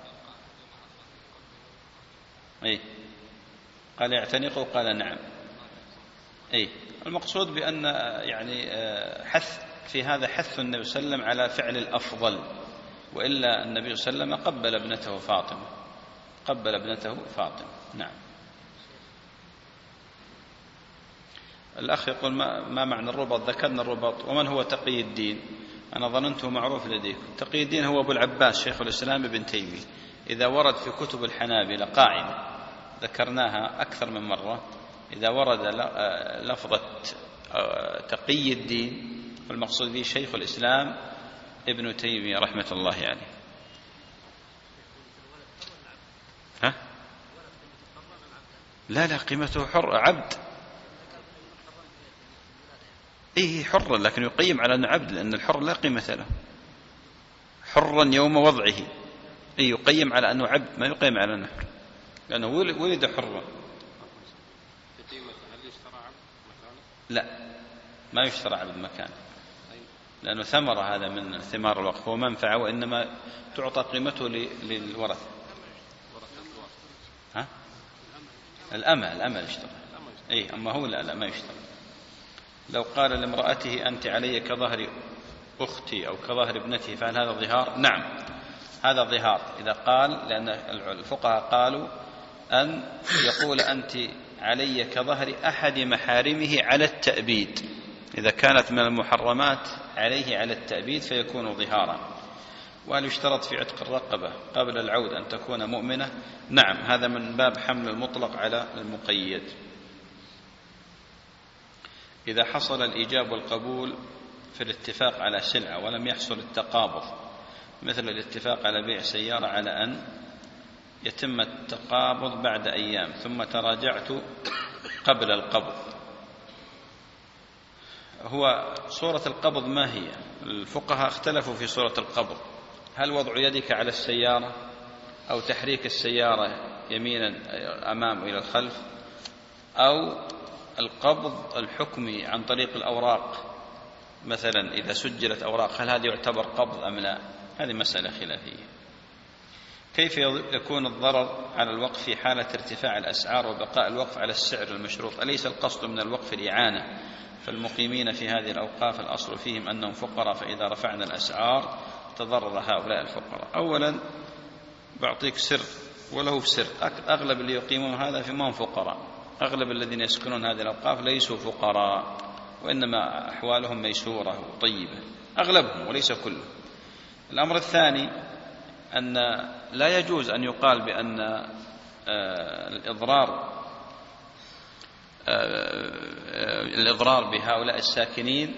أي قال يعتنقه، قال نعم. أي المقصود بأن يعني حث في هذا حث النبي صلى الله عليه وسلم على فعل الأفضل، وإلا النبي صلى الله عليه وسلم قبل ابنته فاطمة، قبل ابنته فاطمة. نعم. الأخ يقول ما معنى الربط؟ ذكرنا الربط. ومن هو تقي الدين؟ أنا ظننته معروف لديكم. تقي الدين هو أبو العباس شيخ الإسلام ابن تيمية. إذا ورد في كتب الحنابلة قاعدة ذكرناها أكثر من مرة، إذا ورد لفظة تقي الدين والمقصود به شيخ الإسلام ابن تيمية رحمة الله عليه. يعني. ها؟ لا لا، قيمته حر عبد. إيه حر، لكن يقيم على أنه عبد، لأن الحر لا قيمة له. حرا يوم وضعه، إيه يقيم على أنه عبد، ما يقيم على أنه حر، لأنه ولد حرا. لا، ما يشترى عبد مكانه، لأنه ثمرة، هذا من ثمار الوقف، هو منفعة، وإنما تعطى قيمته للورثة. ها؟ الأمة، الأمة يشترى. أي أما هو لا لا ما يشترى. لو قال لامرأته أنت علي كظهر أختي أو كظهر ابنتي فهل هذا ظهار؟ نعم، هذا ظهار إذا قال، لأن الفقهاء قالوا أن يقول أنت علي كظهر أحد محارمه على التأبيد، إذا كانت من المحرمات عليه على التأبيد فيكون ظهارا. وهل يشترط في عتق الرقبة قبل العود أن تكون مؤمنة؟ نعم، هذا من باب حمل المطلق على المقيد. إذا حصل الإيجاب والقبول في الاتفاق على سلعة ولم يحصل التقابض، مثل الاتفاق على بيع سيارة على أن يتم التقابض بعد أيام ثم تراجعت قبل القبض، هو صورة القبض ما هي؟ الفقهاء اختلفوا في صورة القبض، هل وضع يدك على السيارة أو تحريك السيارة يمينا أمام إلى الخلف، أو القبض الحكمي عن طريق الأوراق، مثلا إذا سجلت أوراق هل هذا يعتبر قبض أم لا؟ هذه مسألة خلافية. كيف يكون الضرر على الوقف في حالة ارتفاع الأسعار وبقاء الوقف على السعر المشروط؟ أليس القصد من الوقف الإعانة؟ فالمقيمين في هذه الأوقاف الأصل فيهم أنهم فقراء، فإذا رفعنا الأسعار تضرر هؤلاء الفقراء. أولا بعطيك سر وله في سر، أغلب اللي يقيمون هذا في ما هم فقراء، أغلب الذين يسكنون هذه الأوقاف ليسوا فقراء، وإنما أحوالهم ميسورة وطيبة، أغلبهم وليس كلهم. الأمر الثاني أن لا يجوز أن يقال بأن الإضرار الإضرار بهؤلاء الساكنين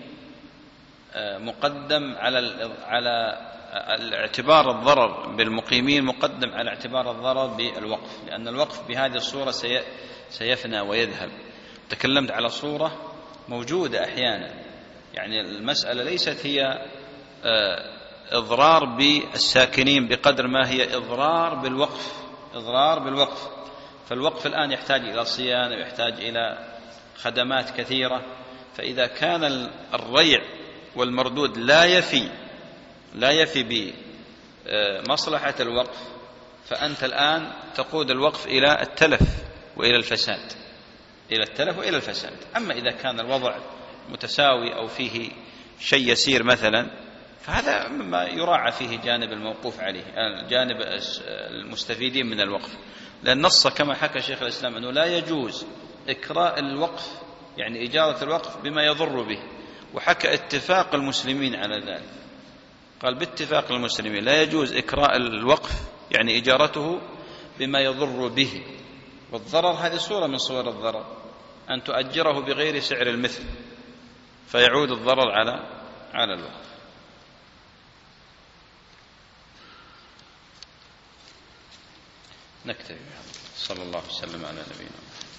مقدم على على الاعتبار الضرر بالمقيمين مقدم على اعتبار الضرر بالوقف، لأن الوقف بهذه الصورة سيفنى ويذهب. تكلمت على صورة موجودة أحيانا، يعني المسألة ليست هي إضرار بالساكنين بقدر ما هي إضرار بالوقف، إضرار بالوقف. فالوقف الآن يحتاج إلى صيانة ويحتاج إلى خدمات كثيرة، فإذا كان الريع والمردود لا يفي لا يفي بمصلحة الوقف، فأنت الآن تقود الوقف إلى التلف وإلى الفساد، إلى التلف وإلى الفساد. أما إذا كان الوضع متساوي أو فيه شيء يسير مثلا، فهذا مما يراعى فيه جانب الموقوف عليه، جانب المستفيدين من الوقف، لأن نص كما حكى شيخ الإسلام أنه لا يجوز إكراء الوقف، يعني إجارة الوقف بما يضر به، وحكى اتفاق المسلمين على ذلك، قال باتفاق المسلمين لا يجوز إكراء الوقف يعني إجارته بما يضر به. والضرر هذه صورة من صور الضرر، أن تؤجره بغير سعر المثل فيعود الضرر على على الوقف. نكتفي. صلى الله وسلم على نبينا.